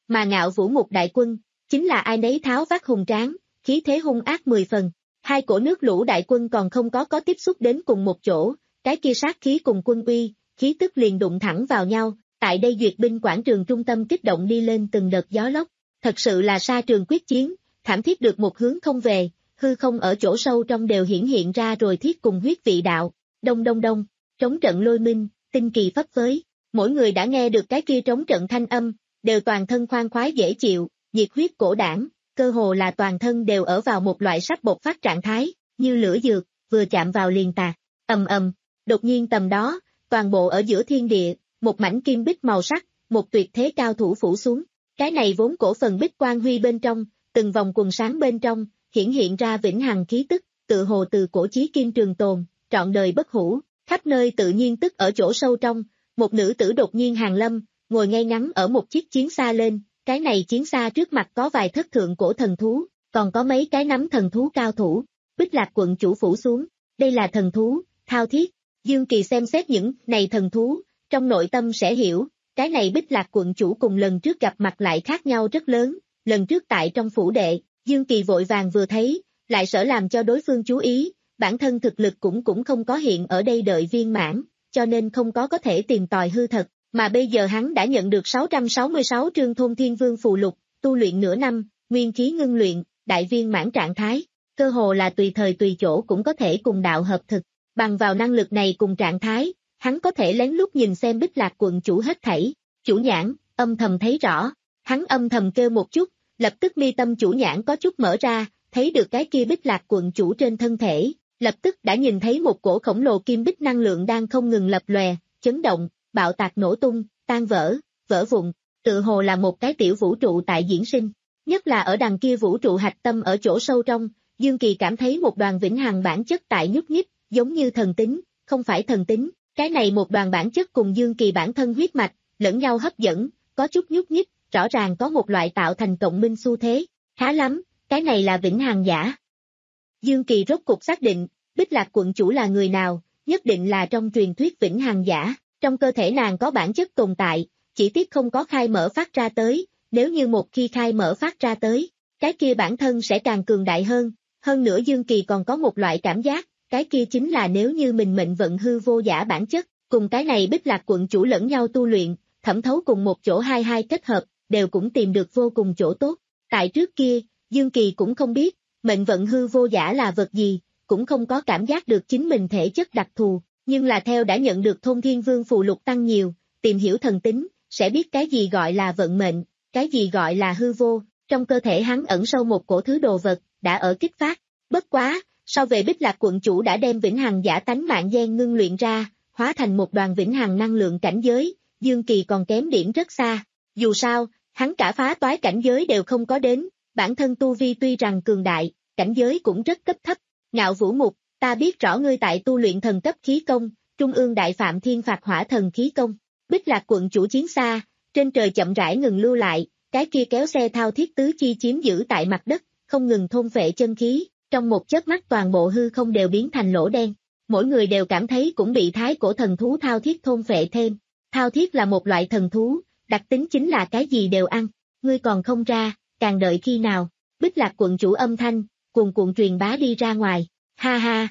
mà Ngạo Vũ Mục đại quân, chính là ai nấy tháo vác hùng tráng, khí thế hung ác mười phần. Hai cổ nước lũ đại quân còn không có có tiếp xúc đến cùng một chỗ, cái kia sát khí cùng quân uy, khí tức liền đụng thẳng vào nhau, tại đây duyệt binh quảng trường trung tâm kích động đi lên từng đợt gió lốc, thật sự là sa trường quyết chiến, thảm thiết được một hướng không về, hư không ở chỗ sâu trong đều hiển hiện ra rồi thiết cùng huyết vị đạo, đông đông đông, trống trận lôi minh, tinh kỳ phấp phới, mỗi người đã nghe được cái kia trống trận thanh âm, đều toàn thân khoan khoái dễ chịu, nhiệt huyết cổ đảng, cơ hồ là toàn thân đều ở vào một loại sắp bộc phát trạng thái, như lửa dược, vừa chạm vào liền tạc, ầm ầm, đột nhiên tầm đó, toàn bộ ở giữa thiên địa, một mảnh kim bích màu sắc, một tuyệt thế cao thủ phủ xuống, cái này vốn cổ phần bích quang huy bên trong, từng vòng quần sáng bên trong, hiển hiện ra vĩnh hằng khí tức, tự hồ từ cổ chí kim trường tồn, trọn đời bất hủ, khắp nơi tự nhiên tức ở chỗ sâu trong, một nữ tử đột nhiên hàng lâm, ngồi ngay ngắn ở một chiếc chiến xa lên, cái này chiến xa trước mặt có vài thất thượng cổ thần thú, còn có mấy cái nắm thần thú cao thủ, Bích Lạc quận chủ phủ xuống, đây là thần thú, thao thiết, Dương Kỳ xem xét những này thần thú, trong nội tâm sẽ hiểu, cái này Bích Lạc quận chủ cùng lần trước gặp mặt lại khác nhau rất lớn, lần trước tại trong phủ đệ, Dương Kỳ vội vàng vừa thấy, lại sợ làm cho đối phương chú ý, bản thân thực lực cũng cũng không có hiện ở đây đợi viên mãn, cho nên không có có thể tìm tòi hư thật, mà bây giờ hắn đã nhận được sáu trăm sáu mươi sáu trương Thôn Thiên Vương phù lục, tu luyện nửa năm, nguyên khí ngưng luyện, đại viên mãn trạng thái, cơ hồ là tùy thời tùy chỗ cũng có thể cùng đạo hợp thực, bằng vào năng lực này cùng trạng thái, hắn có thể lén lút nhìn xem Bích Lạc quận chủ hết thảy, chủ nhãn, âm thầm thấy rõ, hắn âm thầm kêu một chút, lập tức mi tâm chủ nhãn có chút mở ra, thấy được cái kia Bích Lạc quận chủ trên thân thể, lập tức đã nhìn thấy một cổ khổng lồ kim bích năng lượng đang không ngừng lập lòe, chấn động, bạo tạc nổ tung, tan vỡ, vỡ vụn, tự hồ là một cái tiểu vũ trụ tại diễn sinh, nhất là ở đằng kia vũ trụ hạch tâm ở chỗ sâu trong, Dương Kỳ cảm thấy một đoàn vĩnh hằng bản chất tại nhúc nhích, giống như thần tính, không phải thần tính, cái này một đoàn bản chất cùng Dương Kỳ bản thân huyết mạch, lẫn nhau hấp dẫn, có chút nhúc nhích, rõ ràng có một loại tạo thành cộng minh xu thế, khá lắm, cái này là vĩnh hằng giả. Dương Kỳ rốt cục xác định, Bích Lạc quận chủ là người nào, nhất định là trong truyền thuyết vĩnh hằng giả, trong cơ thể nàng có bản chất tồn tại, chỉ tiếc không có khai mở phát ra tới, nếu như một khi khai mở phát ra tới, cái kia bản thân sẽ càng cường đại hơn, hơn nữa Dương Kỳ còn có một loại cảm giác, cái kia chính là nếu như mình mệnh vận hư vô giả bản chất, cùng cái này Bích Lạc quận chủ lẫn nhau tu luyện, thẩm thấu cùng một chỗ hai hai kết hợp, đều cũng tìm được vô cùng chỗ tốt. Tại trước kia, Dương Kỳ cũng không biết, mệnh vận hư vô giả là vật gì, cũng không có cảm giác được chính mình thể chất đặc thù, nhưng là theo đã nhận được Thôn Thiên Vương phù lục tăng nhiều, tìm hiểu thần tính, sẽ biết cái gì gọi là vận mệnh, cái gì gọi là hư vô, trong cơ thể hắn ẩn sâu một cổ thứ đồ vật, đã ở kích phát. Bất quá, sau về Bích Lạc quận chủ đã đem vĩnh hằng giả tánh mạng gen ngưng luyện ra, hóa thành một đoàn vĩnh hằng năng lượng cảnh giới, Dương Kỳ còn kém điểm rất xa. Dù sao, hắn cả phá toái cảnh giới đều không có đến, bản thân tu vi tuy rằng cường đại, cảnh giới cũng rất cấp thấp. Ngạo Vũ Mục, ta biết rõ ngươi tại tu luyện thần cấp khí công, Trung ương Đại Phạm Thiên Phạt Hỏa Thần khí công. Bích Lạc quận chủ chiến xa, trên trời chậm rãi ngừng lưu lại, cái kia kéo xe thao thiết tứ chi chiếm giữ tại mặt đất, không ngừng thôn phệ chân khí, trong một chớp mắt toàn bộ hư không đều biến thành lỗ đen. Mỗi người đều cảm thấy cũng bị thái cổ thần thú thao thiết thôn phệ thêm. Thao thiết là một loại thần thú, đặc tính chính là cái gì đều ăn, ngươi còn không ra, càng đợi khi nào. Bích Lạc quận chủ âm thanh, cuồn cuộn truyền bá đi ra ngoài, ha ha.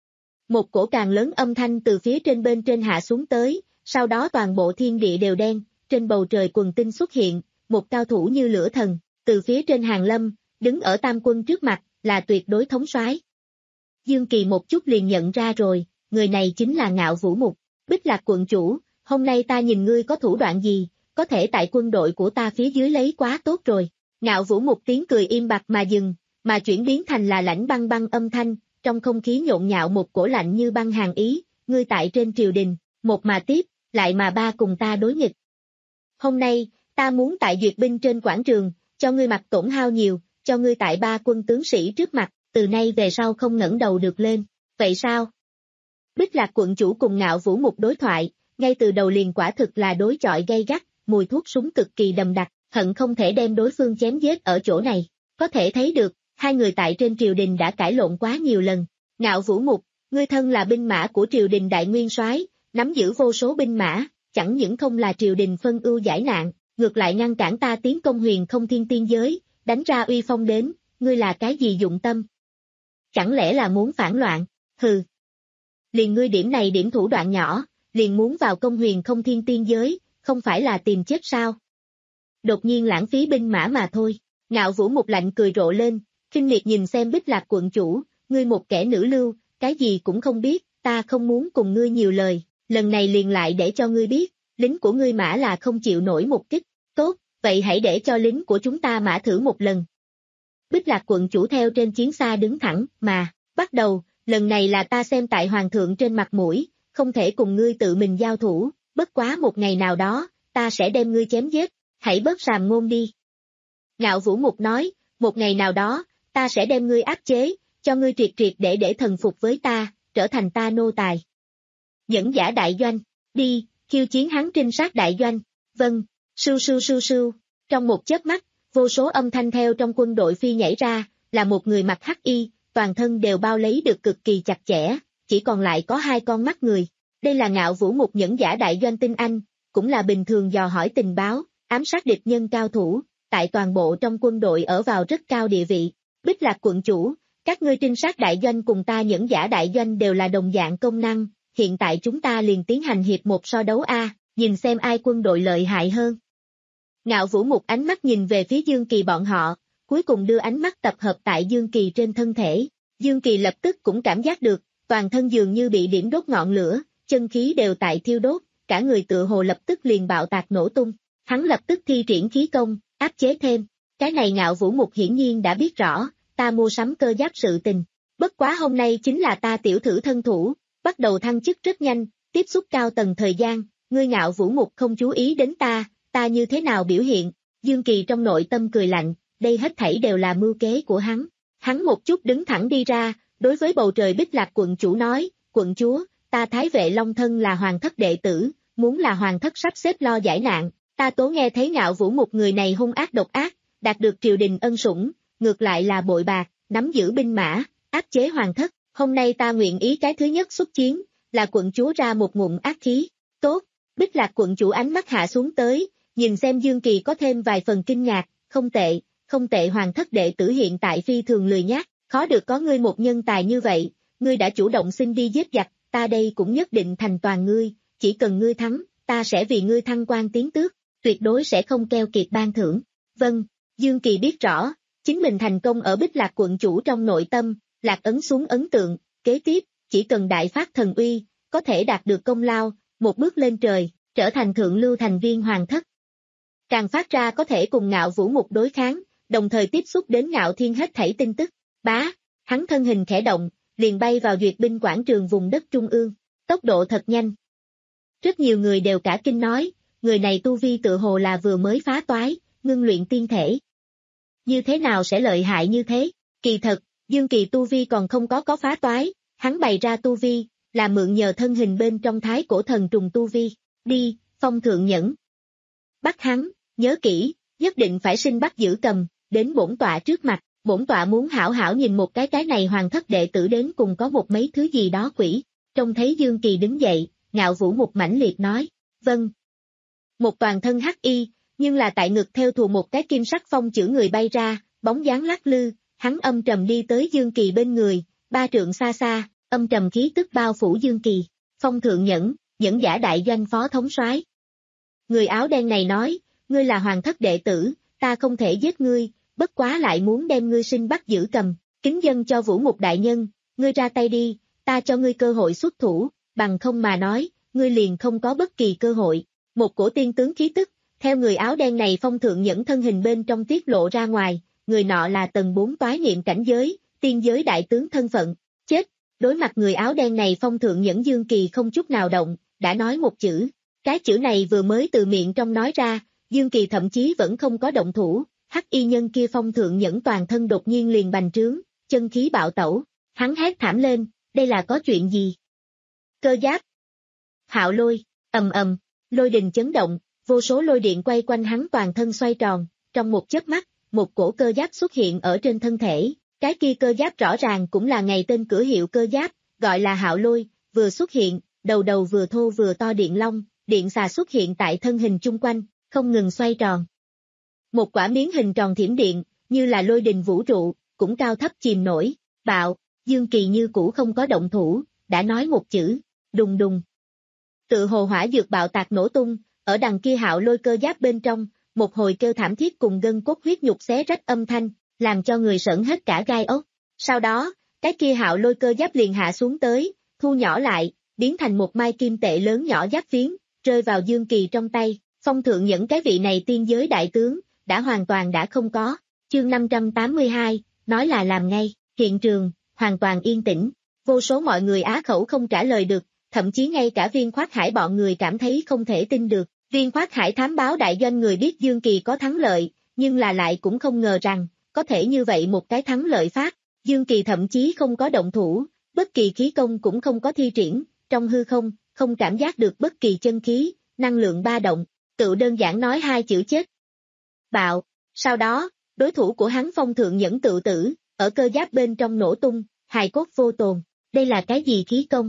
Một cổ càng lớn âm thanh từ phía trên bên trên hạ xuống tới, sau đó toàn bộ thiên địa đều đen, trên bầu trời quần tinh xuất hiện, một cao thủ như lửa thần, từ phía trên hàng lâm, đứng ở tam quân trước mặt, là tuyệt đối thống soái. Dương Kỳ một chút liền nhận ra rồi, người này chính là Ngạo Vũ Mục. Bích Lạc quận chủ, hôm nay ta nhìn ngươi có thủ đoạn gì, có thể tại quân đội của ta phía dưới lấy quá tốt rồi. Ngạo Vũ Mục tiếng cười im bặt mà dừng, mà chuyển biến thành là lãnh băng băng âm thanh, trong không khí nhộn nhạo một cổ lạnh như băng hàn ý, ngươi tại trên triều đình, một mà tiếp, lại mà ba cùng ta đối nghịch. Hôm nay, ta muốn tại duyệt binh trên quảng trường, cho ngươi mặc tổn hao nhiều, cho ngươi tại ba quân tướng sĩ trước mặt, từ nay về sau không ngẩng đầu được lên. Vậy sao? Bích Lạc quận chủ cùng Ngạo Vũ Mục đối thoại, ngay từ đầu liền quả thực là đối chọi gay gắt, mùi thuốc súng cực kỳ đậm đặc, hận không thể đem đối phương chém giết ở chỗ này. Có thể thấy được, hai người tại trên triều đình đã cãi lộn quá nhiều lần. Ngạo Vũ Mục, ngươi thân là binh mã của triều đình đại nguyên soái, nắm giữ vô số binh mã, chẳng những không là triều đình phân ưu giải nạn, ngược lại ngăn cản ta tiến công huyền không thiên tiên giới, đánh ra uy phong đến, ngươi là cái gì dụng tâm? Chẳng lẽ là muốn phản loạn? Hừ. Liền ngươi điểm này điểm thủ đoạn nhỏ, liền muốn vào công huyền không thiên tiên giới, không phải là tìm chết sao? Đột nhiên lãng phí binh mã mà thôi. Ngạo Vũ Mục lạnh cười rộ lên, khinh miệt nhìn xem Bích Lạc quận chủ, ngươi một kẻ nữ lưu, cái gì cũng không biết, ta không muốn cùng ngươi nhiều lời, lần này liền lại để cho ngươi biết, lính của ngươi mã là không chịu nổi một kích, tốt, vậy hãy để cho lính của chúng ta mã thử một lần. Bích Lạc quận chủ theo trên chiến xa đứng thẳng, mà, bắt đầu, lần này là ta xem tại hoàng thượng trên mặt mũi, không thể cùng ngươi tự mình giao thủ, bất quá một ngày nào đó, ta sẽ đem ngươi chém giết, hãy bớt sàm ngôn đi. Ngạo Vũ Mục nói, một ngày nào đó, ta sẽ đem ngươi áp chế, cho ngươi triệt triệt để để thần phục với ta, trở thành ta nô tài. Nhẫn giả đại doanh, đi, khiêu chiến hắn trinh sát đại doanh, vâng, sưu sưu sưu sưu, trong một chớp mắt, vô số âm thanh theo trong quân đội phi nhảy ra, là một người mặc hắc y, toàn thân đều bao lấy được cực kỳ chặt chẽ, chỉ còn lại có hai con mắt người. Đây là Ngạo Vũ Mục nhẫn giả đại doanh tinh anh, cũng là bình thường dò hỏi tình báo, ám sát địch nhân cao thủ, tại toàn bộ trong quân đội ở vào rất cao địa vị. Bích Lạc quận chủ, các ngươi trinh sát đại doanh cùng ta nhẫn giả đại doanh đều là đồng dạng công năng, hiện tại chúng ta liền tiến hành hiệp một so đấu A, nhìn xem ai quân đội lợi hại hơn. Ngạo Vũ Mục ánh mắt nhìn về phía Dương Kỳ bọn họ, cuối cùng đưa ánh mắt tập hợp tại Dương Kỳ trên thân thể. Dương Kỳ lập tức cũng cảm giác được, toàn thân dường như bị điểm đốt ngọn lửa, chân khí đều tại thiêu đốt, cả người tựa hồ lập tức liền bạo tạc nổ tung. Hắn lập tức thi triển khí công, áp chế thêm. Cái này Ngạo Vũ Mục hiển nhiên đã biết rõ, ta mua sắm cơ giáp sự tình. Bất quá hôm nay chính là ta tiểu thử thân thủ, bắt đầu thăng chức rất nhanh, tiếp xúc cao tầng thời gian, ngươi Ngạo Vũ Mục không chú ý đến ta, ta như thế nào biểu hiện? Dương Kỳ trong nội tâm cười lạnh, đây hết thảy đều là mưu kế của hắn. Hắn một chút đứng thẳng đi ra, đối với bầu trời Bích Lạc quận chủ nói, quận chúa, ta Thái Vệ Long Thân là hoàng thất đệ tử, muốn là hoàng thất sắp xếp lo giải nạn, ta tố nghe thấy Ngạo Vũ Mục người này hung ác độc ác, đạt được triều đình ân sủng, ngược lại là bội bạc, nắm giữ binh mã, áp chế hoàng thất, hôm nay ta nguyện ý cái thứ nhất xuất chiến, là quận chúa ra một ngụm ác khí, tốt, Bích Lạc quận chủ ánh mắt hạ xuống tới, nhìn xem Dương Kỳ có thêm vài phần kinh ngạc, không tệ, không tệ hoàng thất đệ tử hiện tại phi thường lười nhác, khó được có ngươi một nhân tài như vậy, ngươi đã chủ động xin đi giết giặc, ta đây cũng nhất định thành toàn ngươi, chỉ cần ngươi thắng, ta sẽ vì ngươi thăng quan tiến tước, tuyệt đối sẽ không keo kiệt ban thưởng. Vâng, Dương Kỳ biết rõ, chính mình thành công ở Bích Lạc quận chủ trong nội tâm, lạc ấn xuống ấn tượng, kế tiếp, chỉ cần đại phát thần uy, có thể đạt được công lao, một bước lên trời, trở thành thượng lưu thành viên hoàng thất. Càng phát ra có thể cùng Ngạo Vũ Mục đối kháng, đồng thời tiếp xúc đến Ngạo Thiên hết thảy tin tức, bá, hắn thân hình khẽ động, liền bay vào duyệt binh quảng trường vùng đất trung ương, tốc độ thật nhanh. Rất nhiều người đều cả kinh nói, người này tu vi tự hồ là vừa mới phá toái, ngưng luyện tiên thể. Như thế nào sẽ lợi hại như thế? Kỳ thật, Dương Kỳ tu vi còn không có có phá toái, hắn bày ra tu vi, là mượn nhờ thân hình bên trong thái cổ thần trùng tu vi, đi, phong thượng nhẫn. Bắt hắn, nhớ kỹ, nhất định phải sinh bắt giữ cầm, đến bổn tọa trước mặt, bổn tọa muốn hảo hảo nhìn một cái cái này hoàng thất đệ tử đến cùng có một mấy thứ gì đó quỷ. Trông thấy Dương Kỳ đứng dậy, Ngạo Vũ Mục mãnh liệt nói, vâng. Một toàn thân hắc y, nhưng là tại ngực theo thù một cái kim sắc phong chữ người bay ra, bóng dáng lắc lư, hắn âm trầm đi tới Dương Kỳ bên người, ba trượng xa xa, âm trầm khí tức bao phủ Dương Kỳ, phong thượng nhẫn, nhẫn giả đại doanh phó thống soái. Người áo đen này nói, ngươi là hoàng thất đệ tử, ta không thể giết ngươi, bất quá lại muốn đem ngươi sinh bắt giữ cầm, kính dân cho Vũ Mục đại nhân, ngươi ra tay đi, ta cho ngươi cơ hội xuất thủ, bằng không mà nói, ngươi liền không có bất kỳ cơ hội. Một cổ tiên tướng khí tức, theo người áo đen này phong thượng nhẫn thân hình bên trong tiết lộ ra ngoài, người nọ là tầng bốn toái niệm cảnh giới, tiên giới đại tướng thân phận, chết, đối mặt người áo đen này phong thượng nhẫn Dương Kỳ không chút nào động, đã nói một chữ, cái chữ này vừa mới từ miệng trong nói ra, Dương Kỳ thậm chí vẫn không có động thủ, hắc y nhân kia phong thượng nhẫn toàn thân đột nhiên liền bành trướng, chân khí bạo tẩu, hắn hét thảm lên, đây là có chuyện gì? Cơ giáp, Hạo Lôi, ầm ầm, lôi đình chấn động, vô số lôi điện quay quanh hắn toàn thân xoay tròn, trong một chớp mắt, một cổ cơ giáp xuất hiện ở trên thân thể, cái kia cơ giáp rõ ràng cũng là ngày tên cửa hiệu cơ giáp, gọi là Hạo Lôi, vừa xuất hiện, đầu đầu vừa thô vừa to điện long, điện xà xuất hiện tại thân hình chung quanh, không ngừng xoay tròn. Một quả miếng hình tròn thiểm điện, như là lôi đình vũ trụ, cũng cao thấp chìm nổi, bạo, Dương Kỳ như cũ không có động thủ, đã nói một chữ, đùng đùng. Tự hồ hỏa dược bạo tạc nổ tung, ở đằng kia hạo lôi cơ giáp bên trong, một hồi kêu thảm thiết cùng gân cốt huyết nhục xé rách âm thanh, làm cho người sởn hết cả gai ốc. Sau đó, cái kia hạo lôi cơ giáp liền hạ xuống tới, thu nhỏ lại, biến thành một mai kim tệ lớn nhỏ giáp phiến, rơi vào Dương Kỳ trong tay. Phong thượng những cái vị này tiên giới đại tướng, đã hoàn toàn đã không có. Chương năm trăm tám mươi hai, nói là làm ngay, hiện trường, hoàn toàn yên tĩnh. Vô số mọi người á khẩu không trả lời được, thậm chí ngay cả Viên Khoát Hải bọn người cảm thấy không thể tin được. Viên Khoát Hải thám báo đại doanh người biết Dương Kỳ có thắng lợi, nhưng là lại cũng không ngờ rằng, có thể như vậy một cái thắng lợi phát. Dương Kỳ thậm chí không có động thủ, bất kỳ khí công cũng không có thi triển, trong hư không, không cảm giác được bất kỳ chân khí, năng lượng ba động, tự đơn giản nói hai chữ chết. Bạo, sau đó, đối thủ của hắn Phong Thượng Nhẫn tự tử, ở cơ giáp bên trong nổ tung, hài cốt vô tồn, đây là cái gì khí công?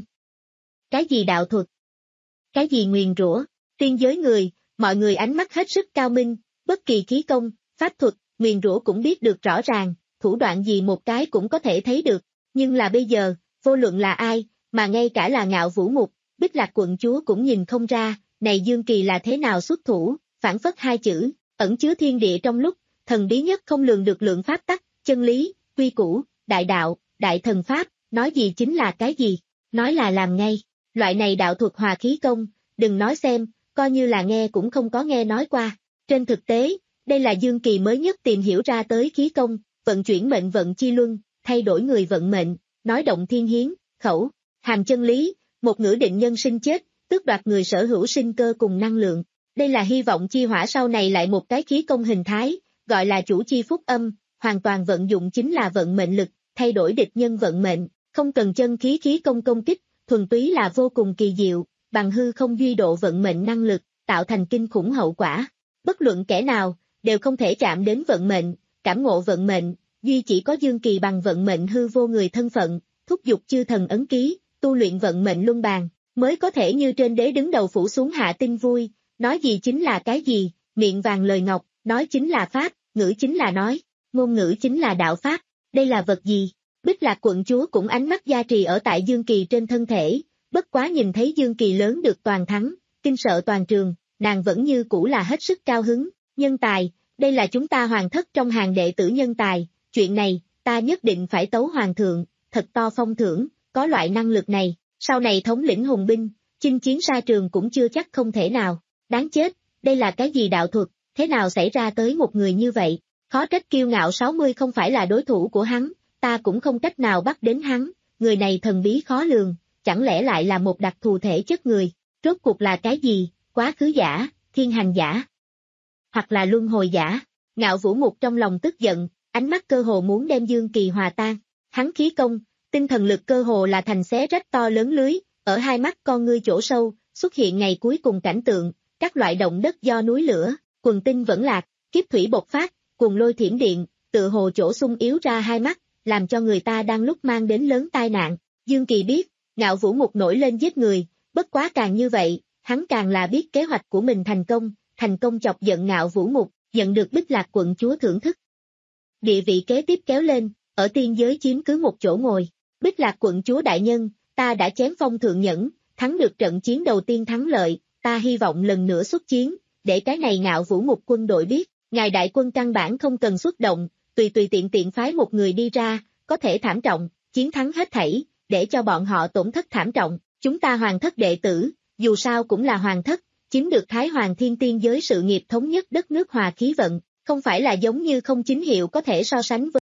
Cái gì đạo thuật? Cái gì nguyền rủa? Tiên giới người, mọi người ánh mắt hết sức cao minh, bất kỳ khí công, pháp thuật, nguyền rủa cũng biết được rõ ràng, thủ đoạn gì một cái cũng có thể thấy được, nhưng là bây giờ, vô luận là ai, mà ngay cả là Ngạo Vũ Mục, Bích Lạc quận chúa cũng nhìn không ra, này Dương Kỳ là thế nào xuất thủ, phản phất hai chữ, ẩn chứa thiên địa trong lúc, thần bí nhất không lường được lượng pháp tắc, chân lý, quy củ, đại đạo, đại thần pháp, nói gì chính là cái gì, nói là làm ngay, loại này đạo thuật hòa khí công, đừng nói xem, coi như là nghe cũng không có nghe nói qua, trên thực tế, đây là Dương Kỳ mới nhất tìm hiểu ra tới khí công, vận chuyển mệnh vận chi luân, thay đổi người vận mệnh, nói động thiên hiến, khẩu, hàm chân lý, một ngữ định nhân sinh chết, tước đoạt người sở hữu sinh cơ cùng năng lượng. Đây là hy vọng chi hỏa sau này lại một cái khí công hình thái, gọi là chủ chi phúc âm, hoàn toàn vận dụng chính là vận mệnh lực, thay đổi địch nhân vận mệnh, không cần chân khí khí công công kích, thuần túy là vô cùng kỳ diệu, bằng hư không duy độ vận mệnh năng lực, tạo thành kinh khủng hậu quả. Bất luận kẻ nào, đều không thể chạm đến vận mệnh, cảm ngộ vận mệnh, duy chỉ có Dương Kỳ bằng vận mệnh hư vô người thân phận, thúc giục chư thần ấn ký, tu luyện vận mệnh luân bàn, mới có thể như trên đế đứng đầu phủ xuống hạ tin vui, nói gì chính là cái gì, miệng vàng lời ngọc, nói chính là pháp, ngữ chính là nói, ngôn ngữ chính là đạo pháp, đây là vật gì? Bích Lạc quận chúa cũng ánh mắt gia trì ở tại Dương Kỳ trên thân thể, bất quá nhìn thấy Dương Kỳ lớn được toàn thắng, kinh sợ toàn trường, nàng vẫn như cũ là hết sức cao hứng, nhân tài, đây là chúng ta hoàng thất trong hàng đệ tử nhân tài, chuyện này, ta nhất định phải tấu hoàng thượng, thật to phong thưởng, có loại năng lực này, sau này thống lĩnh hùng binh, chinh chiến xa trường cũng chưa chắc không thể nào, đáng chết, đây là cái gì đạo thuật, thế nào xảy ra tới một người như vậy, khó trách Kiêu Ngạo sáu mươi không phải là đối thủ của hắn, ta cũng không cách nào bắt đến hắn, người này thần bí khó lường, chẳng lẽ lại là một đặc thù thể chất người, rốt cuộc là cái gì, quá khứ giả, thiên hành giả, hoặc là luân hồi giả. Ngạo Vũ Mục trong lòng tức giận, ánh mắt cơ hồ muốn đem Dương Kỳ hòa tan, hắn khí công, tinh thần lực cơ hồ là thành xé rách to lớn lưới, ở hai mắt con ngươi chỗ sâu, xuất hiện ngày cuối cùng cảnh tượng, các loại động đất do núi lửa, quần tinh vẫn lạc, kiếp thủy bộc phát, cuồng lôi thiểm điện, tự hồ chỗ sung yếu ra hai mắt, làm cho người ta đang lúc mang đến lớn tai nạn. Dương Kỳ biết, Ngạo Vũ Mục nổi lên giết người, bất quá càng như vậy, hắn càng là biết kế hoạch của mình thành công, thành công chọc giận Ngạo Vũ Mục, nhận được Bích Lạc quận chúa thưởng thức. Địa vị kế tiếp kéo lên, ở tiên giới chiếm cứ một chỗ ngồi. Bích Lạc quận chúa đại nhân, ta đã chém Phong Thượng Nhẫn, thắng được trận chiến đầu tiên thắng lợi, ta hy vọng lần nữa xuất chiến, để cái này Ngạo Vũ Mục quân đội biết, ngài đại quân căn bản không cần xuất động, tùy tùy tiện tiện phái một người đi ra, có thể thảm trọng, chiến thắng hết thảy, để cho bọn họ tổn thất thảm trọng, chúng ta hoàng thất đệ tử, dù sao cũng là hoàng thất, chiếm được Thái Hoàng Thiên Tiên giới sự nghiệp thống nhất đất nước hòa khí vận, không phải là giống như không chính hiệu có thể so sánh với.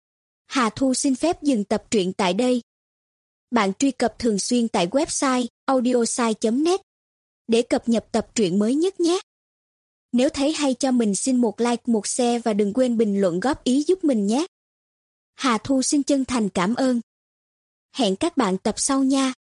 Hà Thu xin phép dừng tập truyện tại đây. Bạn truy cập thường xuyên tại website audiosai chấm net để cập nhật tập truyện mới nhất nhé. Nếu thấy hay cho mình xin một like, một share và đừng quên bình luận góp ý giúp mình nhé. Hà Thu xin chân thành cảm ơn. Hẹn các bạn tập sau nha.